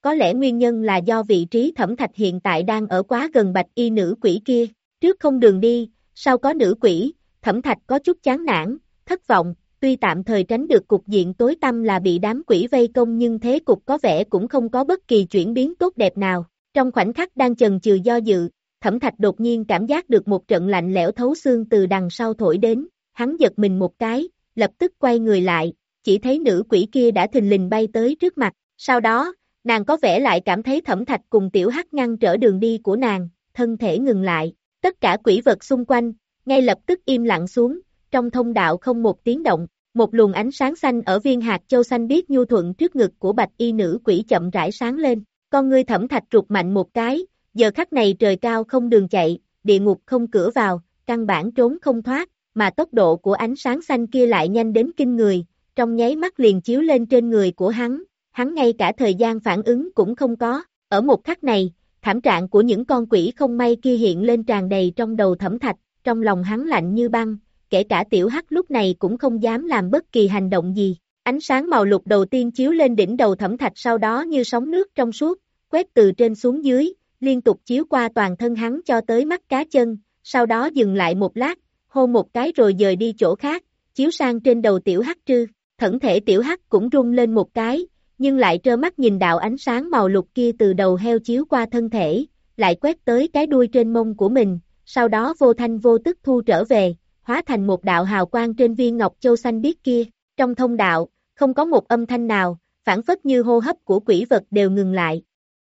có lẽ nguyên nhân là do vị trí Thẩm Thạch hiện tại đang ở quá gần bạch y nữ quỷ kia, trước không đường đi, sau có nữ quỷ, Thẩm Thạch có chút chán nản, thất vọng, tuy tạm thời tránh được cục diện tối tăm là bị đám quỷ vây công nhưng thế cục có vẻ cũng không có bất kỳ chuyển biến tốt đẹp nào, trong khoảnh khắc đang chần chừ do dự, Thẩm Thạch đột nhiên cảm giác được một trận lạnh lẽo thấu xương từ đằng sau thổi đến, hắn giật mình một cái, lập tức quay người lại, chỉ thấy nữ quỷ kia đã thình lình bay tới trước mặt, sau đó, nàng có vẻ lại cảm thấy Thẩm Thạch cùng Tiểu Hắc ngăn trở đường đi của nàng, thân thể ngừng lại, tất cả quỷ vật xung quanh, ngay lập tức im lặng xuống, trong thông đạo không một tiếng động, một luồng ánh sáng xanh ở viên hạt châu xanh biếc nhu thuận trước ngực của bạch y nữ quỷ chậm rãi sáng lên, con ngươi Thẩm Thạch rụt mạnh một cái, giờ khắc này trời cao không đường chạy, địa ngục không cửa vào, căn bản trốn không thoát, mà tốc độ của ánh sáng xanh kia lại nhanh đến kinh người, trong nháy mắt liền chiếu lên trên người của hắn, hắn ngay cả thời gian phản ứng cũng không có, ở một khắc này, thảm trạng của những con quỷ không may kia hiện lên tràn đầy trong đầu Thẩm Thạch, trong lòng hắn lạnh như băng, kể cả Tiểu Hắc lúc này cũng không dám làm bất kỳ hành động gì, ánh sáng màu lục đầu tiên chiếu lên đỉnh đầu Thẩm Thạch sau đó như sóng nước trong suốt, quét từ trên xuống dưới, liên tục chiếu qua toàn thân hắn cho tới mắt cá chân, sau đó dừng lại một lát, hôn một cái rồi dời đi chỗ khác, chiếu sang trên đầu Tiểu Hắc trư, thân thể Tiểu Hắc cũng rung lên một cái, nhưng lại trơ mắt nhìn đạo ánh sáng màu lục kia từ đầu heo chiếu qua thân thể, lại quét tới cái đuôi trên mông của mình, sau đó vô thanh vô tức thu trở về, hóa thành một đạo hào quang trên viên ngọc châu xanh biếc kia, trong thông đạo, không có một âm thanh nào, phản phất như hô hấp của quỷ vật đều ngừng lại.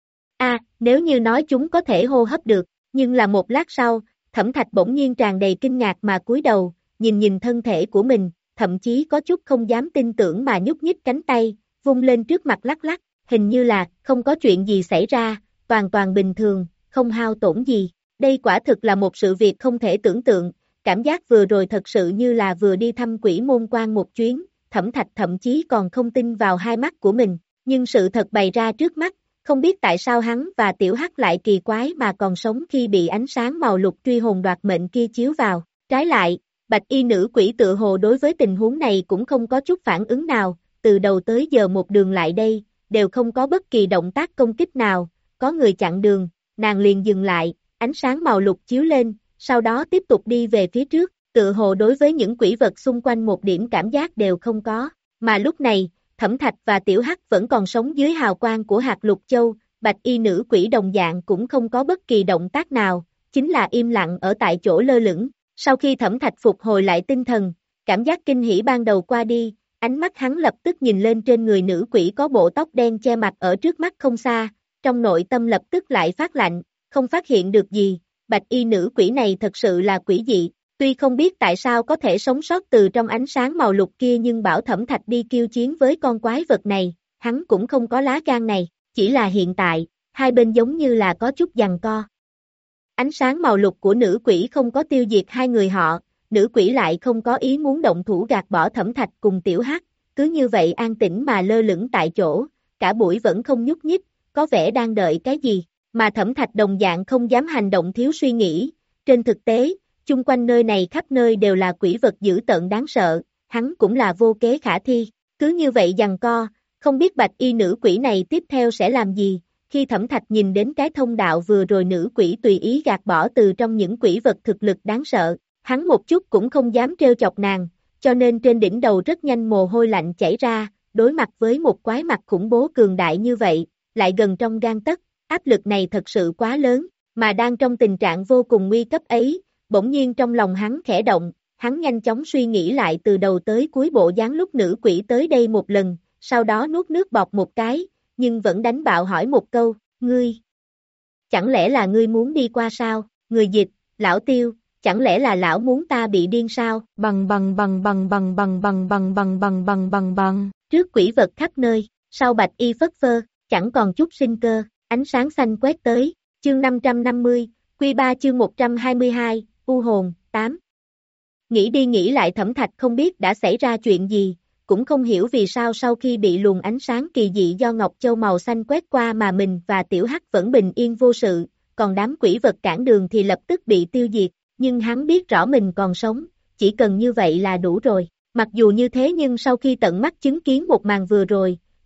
A, à, nếu như nói chúng có thể hô hấp được, nhưng là một lát sau, Thẩm Thạch bỗng nhiên tràn đầy kinh ngạc mà cúi đầu, nhìn nhìn thân thể của mình, thậm chí có chút không dám tin tưởng mà nhúc nhích cánh tay, vung lên trước mặt lắc lắc, hình như là không có chuyện gì xảy ra, toàn toàn bình thường, không hao tổn gì. Đây quả thực là một sự việc không thể tưởng tượng, cảm giác vừa rồi thật sự như là vừa đi thăm quỷ môn quan một chuyến, Thẩm Thạch thậm chí còn không tin vào hai mắt của mình, nhưng sự thật bày ra trước mắt, không biết tại sao hắn và Tiểu Hắc lại kỳ quái mà còn sống khi bị ánh sáng màu lục truy hồn đoạt mệnh kia chiếu vào, trái lại, bạch y nữ quỷ tự hồ đối với tình huống này cũng không có chút phản ứng nào, từ đầu tới giờ một đường lại đây, đều không có bất kỳ động tác công kích nào, có người chặn đường, nàng liền dừng lại, ánh sáng màu lục chiếu lên, sau đó tiếp tục đi về phía trước, tự hồ đối với những quỷ vật xung quanh một điểm cảm giác đều không có, mà lúc này, Thẩm Thạch và Tiểu Hắc vẫn còn sống dưới hào quang của hạt lục châu, bạch y nữ quỷ đồng dạng cũng không có bất kỳ động tác nào, chính là im lặng ở tại chỗ lơ lửng, sau khi Thẩm Thạch phục hồi lại tinh thần, cảm giác kinh hỉ ban đầu qua đi, ánh mắt hắn lập tức nhìn lên trên người nữ quỷ có bộ tóc đen che mặt ở trước mắt không xa, trong nội tâm lập tức lại phát lạnh, không phát hiện được gì, bạch y nữ quỷ này thật sự là quỷ dị, tuy không biết tại sao có thể sống sót từ trong ánh sáng màu lục kia nhưng bảo Thẩm Thạch đi kiêu chiến với con quái vật này, hắn cũng không có lá gan này, chỉ là hiện tại, hai bên giống như là có chút giằng co. Ánh sáng màu lục của nữ quỷ không có tiêu diệt hai người họ, nữ quỷ lại không có ý muốn động thủ gạt bỏ Thẩm Thạch cùng Tiểu Hắc, cứ như vậy an tĩnh mà lơ lửng tại chỗ, cả buổi vẫn không nhúc nhích, có vẻ đang đợi cái gì, mà Thẩm Thạch đồng dạng không dám hành động thiếu suy nghĩ, trên thực tế, chung quanh nơi này khắp nơi đều là quỷ vật dữ tợn đáng sợ, hắn cũng là vô kế khả thi, cứ như vậy giằng co, không biết bạch y nữ quỷ này tiếp theo sẽ làm gì, khi Thẩm Thạch nhìn đến cái thông đạo vừa rồi nữ quỷ tùy ý gạt bỏ từ trong những quỷ vật thực lực đáng sợ, hắn một chút cũng không dám trêu chọc nàng, cho nên trên đỉnh đầu rất nhanh mồ hôi lạnh chảy ra, đối mặt với một quái vật khủng bố cường đại như vậy, lại gần trong gang tấc, áp lực này thật sự quá lớn, mà đang trong tình trạng vô cùng nguy cấp ấy, bỗng nhiên trong lòng hắn khẽ động, hắn nhanh chóng suy nghĩ lại từ đầu tới cuối bộ dáng lúc nữ quỷ tới đây một lần, sau đó nuốt nước bọt một cái, nhưng vẫn đánh bạo hỏi một câu, ngươi, chẳng lẽ là ngươi muốn đi qua sao, người dịch, lão Tiêu, chẳng lẽ là lão muốn ta bị điên sao, bằng bằng bằng bằng bằng bằng bằng bằng bằng bằng bằng bằng bằng, trước quỷ vật khắp nơi, sau bạch y phất phơ, chẳng còn chút sinh cơ, ánh sáng xanh quét tới, chương năm trăm năm mươi, Quy ba chương một trăm hai mươi hai, U hồn, tám. Nghĩ đi nghĩ lại Thẩm Thạch không biết đã xảy ra chuyện gì, cũng không hiểu vì sao sau khi bị luồng ánh sáng kỳ dị do Ngọc Châu màu xanh quét qua mà mình và Tiểu Hắc vẫn bình yên vô sự, còn đám quỷ vật cản đường thì lập tức bị tiêu diệt, nhưng hắn biết rõ mình còn sống, chỉ cần như vậy là đủ rồi. Mặc dù như thế nhưng sau khi tận mắt chứng kiến một màn vừa rồi,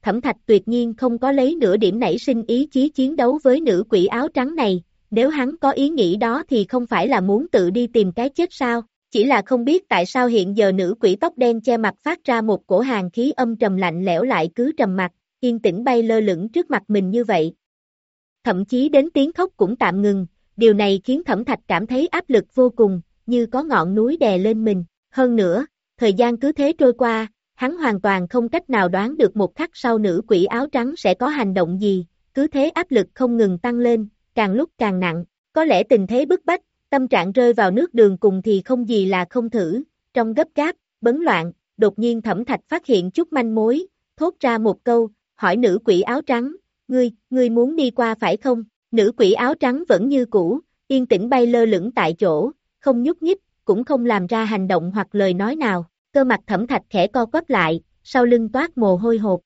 Thẩm Thạch tuyệt nhiên không có lấy nửa điểm nảy sinh ý chí chiến đấu với nữ quỷ áo trắng này, nếu hắn có ý nghĩ đó thì không phải là muốn tự đi tìm cái chết sao, chỉ là không biết tại sao hiện giờ nữ quỷ tóc đen che mặt phát ra một cổ hàn khí âm trầm lạnh lẽo lại cứ trầm mặc, yên tĩnh bay lơ lửng trước mặt mình như vậy. Thậm chí đến tiếng khóc cũng tạm ngừng, điều này khiến Thẩm Thạch cảm thấy áp lực vô cùng, như có ngọn núi đè lên mình. Hơn nữa, thời gian cứ thế trôi qua, hắn hoàn toàn không cách nào đoán được một khắc sau nữ quỷ áo trắng sẽ có hành động gì, cứ thế áp lực không ngừng tăng lên, càng lúc càng nặng, có lẽ tình thế bức bách, tâm trạng rơi vào nước đường cùng thì không gì là không thử, trong gấp gáp, bấn loạn, đột nhiên Thẩm Thạch phát hiện chút manh mối, thốt ra một câu, hỏi nữ quỷ áo trắng, ngươi, ngươi muốn đi qua phải không? Nữ quỷ áo trắng vẫn như cũ, yên tĩnh bay lơ lửng tại chỗ, không nhúc nhích, cũng không làm ra hành động hoặc lời nói nào, cơ mặt Thẩm Thạch khẽ co quắp lại, sau lưng toát mồ hôi hột.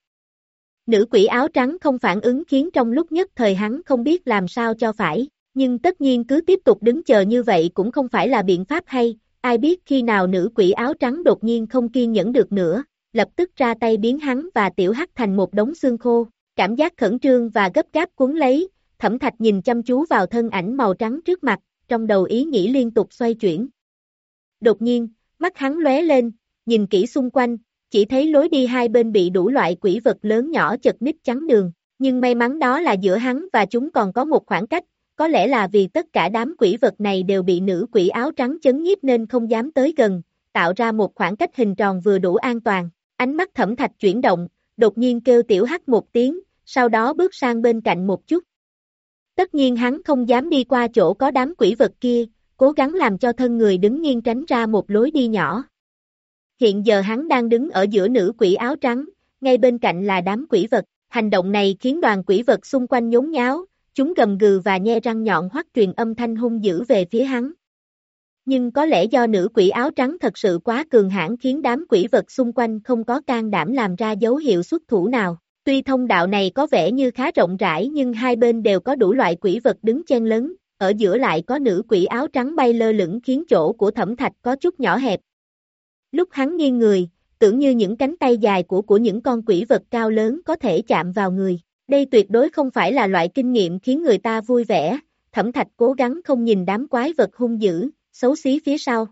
Nữ quỷ áo trắng không phản ứng khiến trong lúc nhất thời hắn không biết làm sao cho phải, nhưng tất nhiên cứ tiếp tục đứng chờ như vậy cũng không phải là biện pháp hay, ai biết khi nào nữ quỷ áo trắng đột nhiên không kiên nhẫn được nữa, lập tức ra tay biến hắn và Tiểu Hắc thành một đống xương khô, cảm giác khẩn trương và gấp gáp cuốn lấy, Thẩm Thạch nhìn chăm chú vào thân ảnh màu trắng trước mặt, trong đầu ý nghĩ liên tục xoay chuyển. Đột nhiên, mắt hắn lóe lên, nhìn kỹ xung quanh, chỉ thấy lối đi hai bên bị đủ loại quỷ vật lớn nhỏ chật ních chắn đường, nhưng may mắn đó là giữa hắn và chúng còn có một khoảng cách, có lẽ là vì tất cả đám quỷ vật này đều bị nữ quỷ áo trắng chấn nhiếp nên không dám tới gần, tạo ra một khoảng cách hình tròn vừa đủ an toàn. Ánh mắt Thẩm Thạch chuyển động, đột nhiên kêu Tiểu Hắc một tiếng, sau đó bước sang bên cạnh một chút. Tất nhiên hắn không dám đi qua chỗ có đám quỷ vật kia, cố gắng làm cho thân người đứng nghiêng tránh ra một lối đi nhỏ. Hiện giờ hắn đang đứng ở giữa nữ quỷ áo trắng, ngay bên cạnh là đám quỷ vật, hành động này khiến đoàn quỷ vật xung quanh nhốn nháo, chúng gầm gừ và nhe răng nhọn hoắt truyền âm thanh hung dữ về phía hắn. Nhưng có lẽ do nữ quỷ áo trắng thật sự quá cường hãn khiến đám quỷ vật xung quanh không có can đảm làm ra dấu hiệu xuất thủ nào. Tuy thông đạo này có vẻ như khá rộng rãi nhưng hai bên đều có đủ loại quỷ vật đứng chen lấn, ở giữa lại có nữ quỷ áo trắng bay lơ lửng khiến chỗ của Thẩm Thạch có chút nhỏ hẹp. Lúc hắn nghiêng người, tưởng như những cánh tay dài của của những con quỷ vật cao lớn có thể chạm vào người. Đây tuyệt đối không phải là loại kinh nghiệm khiến người ta vui vẻ, Thẩm Thạch cố gắng không nhìn đám quái vật hung dữ, xấu xí phía sau.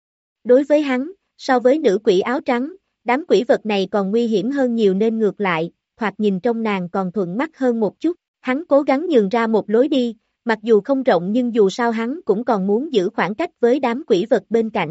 Đối với hắn, so với nữ quỷ áo trắng, đám quỷ vật này còn nguy hiểm hơn nhiều nên ngược lại, thoạt nhìn trong nàng còn thuận mắt hơn một chút, hắn cố gắng nhường ra một lối đi, mặc dù không rộng nhưng dù sao hắn cũng còn muốn giữ khoảng cách với đám quỷ vật bên cạnh.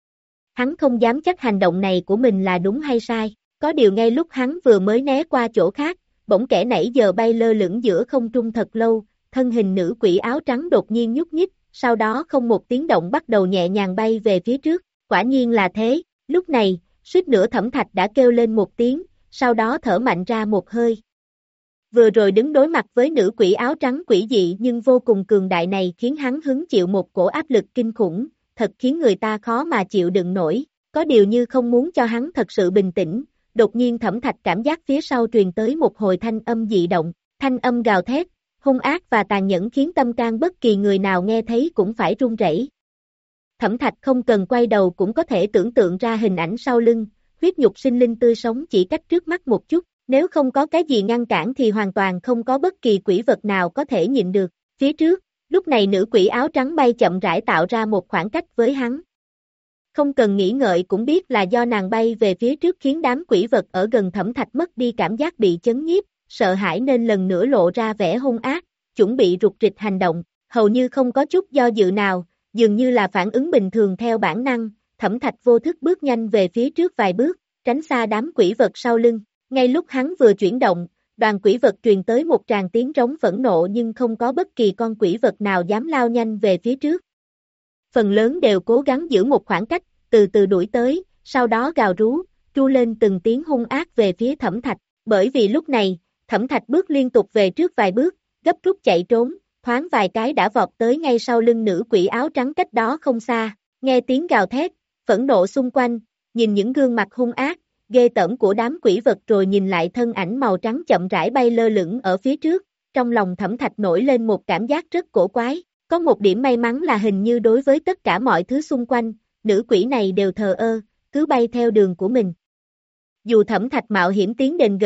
Hắn không dám chắc hành động này của mình là đúng hay sai, có điều ngay lúc hắn vừa mới né qua chỗ khác, bỗng kẻ nãy giờ bay lơ lửng giữa không trung thật lâu, thân hình nữ quỷ áo trắng đột nhiên nhúc nhích, sau đó không một tiếng động bắt đầu nhẹ nhàng bay về phía trước, quả nhiên là thế, lúc này, suýt nữa Thẩm Thạch đã kêu lên một tiếng, sau đó thở mạnh ra một hơi. Vừa rồi đứng đối mặt với nữ quỷ áo trắng quỷ dị nhưng vô cùng cường đại này khiến hắn hứng chịu một cổ áp lực kinh khủng, thật khiến người ta khó mà chịu đựng nổi, có điều như không muốn cho hắn thật sự bình tĩnh, đột nhiên Thẩm Thạch cảm giác phía sau truyền tới một hồi thanh âm dị động, thanh âm gào thét, hung ác và tàn nhẫn khiến tâm can bất kỳ người nào nghe thấy cũng phải run rẩy. Thẩm Thạch không cần quay đầu cũng có thể tưởng tượng ra hình ảnh sau lưng, huyết nhục sinh linh tươi sống chỉ cách trước mắt một chút, nếu không có cái gì ngăn cản thì hoàn toàn không có bất kỳ quỷ vật nào có thể nhịn được. Phía trước, lúc này nữ quỷ áo trắng bay chậm rãi tạo ra một khoảng cách với hắn. Không cần nghĩ ngợi cũng biết là do nàng bay về phía trước khiến đám quỷ vật ở gần Thẩm Thạch mất đi cảm giác bị chấn nhiếp, sợ hãi nên lần nữa lộ ra vẻ hung ác, chuẩn bị rục rịch hành động, hầu như không có chút do dự nào, dường như là phản ứng bình thường theo bản năng, Thẩm Thạch vô thức bước nhanh về phía trước vài bước, tránh xa đám quỷ vật sau lưng. Ngay lúc hắn vừa chuyển động, đoàn quỷ vật truyền tới một tràng tiếng trống phẫn nộ nhưng không có bất kỳ con quỷ vật nào dám lao nhanh về phía trước. Phần lớn đều cố gắng giữ một khoảng cách, từ từ đuổi tới, sau đó gào rú, tru lên từng tiếng hung ác về phía Thẩm Thạch, bởi vì lúc này, Thẩm Thạch bước liên tục về trước vài bước, gấp rút chạy trốn, thoáng vài cái đã vọt tới ngay sau lưng nữ quỷ áo trắng cách đó không xa, nghe tiếng gào thét, phẫn nộ xung quanh, nhìn những gương mặt hung ác, ghê tởm của đám quỷ vật rồi nhìn lại thân ảnh màu trắng chậm rãi bay lơ lửng ở phía trước, trong lòng Thẩm Thạch nổi lên một cảm giác rất cổ quái, có một điểm may mắn là hình như đối với tất cả mọi thứ xung quanh, nữ quỷ này đều thờ ơ, cứ bay theo đường của mình. Dù Thẩm Thạch mạo hiểm tiến đến gần,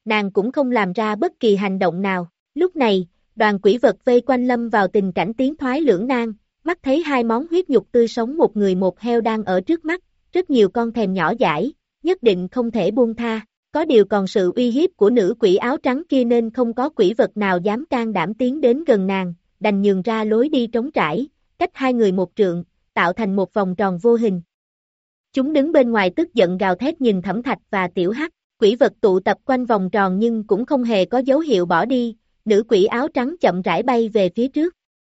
nàng cũng không làm ra bất kỳ hành động nào. Lúc này, đoàn quỷ vật vây quanh lâm vào tình cảnh tiến thoái lưỡng nan, mắt thấy hai món huyết nhục tươi sống một người một heo đang ở trước mắt, rất nhiều con thèm nhỏ dãi, nhất định không thể buông tha. Có điều còn sự uy hiếp của nữ quỷ áo trắng kia nên không có quỷ vật nào dám can đảm tiến đến gần nàng, đành nhường ra lối đi trống trải, cách hai người một trượng, tạo thành một vòng tròn vô hình. Chúng đứng bên ngoài tức giận gào thét nhìn Thẩm Thạch và Tiểu Hắc, quỷ vật tụ tập quanh vòng tròn nhưng cũng không hề có dấu hiệu bỏ đi, nữ quỷ áo trắng chậm rãi bay về phía trước.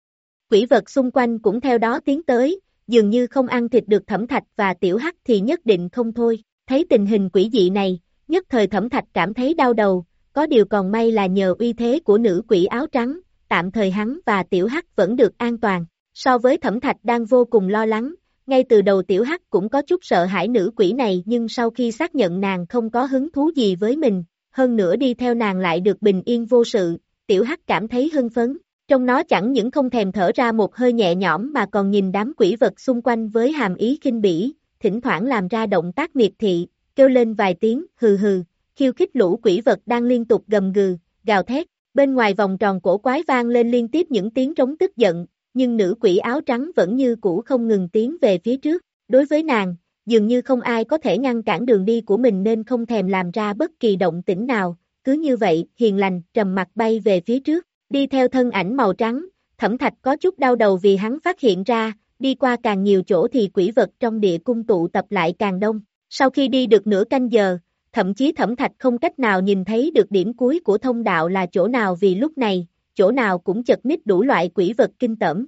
Quỷ vật xung quanh cũng theo đó tiến tới, dường như không ăn thịt được Thẩm Thạch và Tiểu Hắc thì nhất định không thôi. Thấy tình hình quỷ dị này, nhất thời Thẩm Thạch cảm thấy đau đầu, có điều còn may là nhờ uy thế của nữ quỷ áo trắng, tạm thời hắn và Tiểu Hắc vẫn được an toàn. So với Thẩm Thạch đang vô cùng lo lắng, ngay từ đầu Tiểu Hắc cũng có chút sợ hãi nữ quỷ này nhưng sau khi xác nhận nàng không có hứng thú gì với mình, hơn nữa đi theo nàng lại được bình yên vô sự, Tiểu Hắc cảm thấy hưng phấn. Trong nó chẳng những không thèm thở ra một hơi nhẹ nhõm mà còn nhìn đám quỷ vật xung quanh với hàm ý khinh bỉ, thỉnh thoảng làm ra động tác miệt thị, kêu lên vài tiếng hừ hừ, khiêu khích lũ quỷ vật đang liên tục gầm gừ, gào thét. Bên ngoài vòng tròn cổ quái vang lên liên tiếp những tiếng trống tức giận, nhưng nữ quỷ áo trắng vẫn như cũ không ngừng tiến về phía trước. Đối với nàng, dường như không ai có thể ngăn cản đường đi của mình nên không thèm làm ra bất kỳ động tĩnh nào, cứ như vậy, hiền lành, trầm mặc bay về phía trước. Đi theo thân ảnh màu trắng, Thẩm Thạch có chút đau đầu vì hắn phát hiện ra, đi qua càng nhiều chỗ thì quỷ vật trong địa cung tụ tập lại càng đông. Sau khi đi được nửa canh giờ, thậm chí Thẩm Thạch không cách nào nhìn thấy được điểm cuối của thông đạo là chỗ nào vì lúc này, chỗ nào cũng chật ních đủ loại quỷ vật kinh tởm.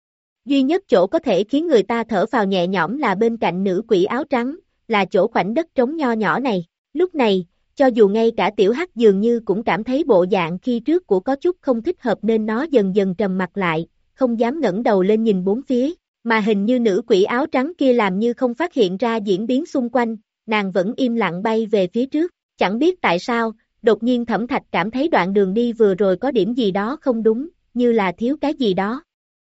Duy nhất chỗ có thể khiến người ta thở phào nhẹ nhõm là bên cạnh nữ quỷ áo trắng, là chỗ khoảnh đất trống nho nhỏ này. Lúc này, cho dù ngay cả Tiểu Hắc dường như cũng cảm thấy bộ dạng khi trước của có chút không thích hợp nên nó dần dần trầm mặt lại, không dám ngẩng đầu lên nhìn bốn phía, mà hình như nữ quỷ áo trắng kia làm như không phát hiện ra diễn biến xung quanh, nàng vẫn im lặng bay về phía trước. Chẳng biết tại sao, đột nhiên Thẩm Thạch cảm thấy đoạn đường đi vừa rồi có điểm gì đó không đúng, như là thiếu cái gì đó.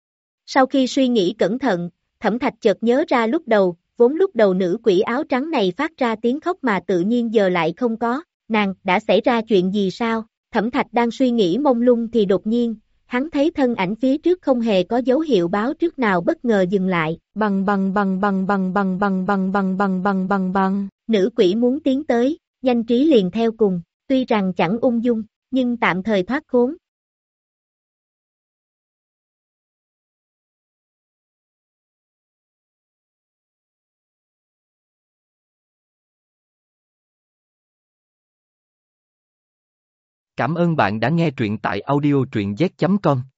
Sau khi suy nghĩ cẩn thận, Thẩm Thạch chợt nhớ ra lúc đầu, vốn lúc đầu nữ quỷ áo trắng này phát ra tiếng khóc mà tự nhiên giờ lại không có, nàng, đã xảy ra chuyện gì sao? Thẩm Thạch đang suy nghĩ mông lung thì đột nhiên, hắn thấy thân ảnh phía trước không hề có dấu hiệu báo trước nào bất ngờ dừng lại. Bằng bằng bằng bằng bằng bằng bằng bằng bằng bằng bằng bằng bằng. Nữ quỷ muốn tiến tới, Nhanh Trí liền theo cùng, tuy rằng chẳng ung dung, nhưng tạm thời thoát khốn. Cảm ơn bạn đã nghe truyện tại audio truyện z chấm com.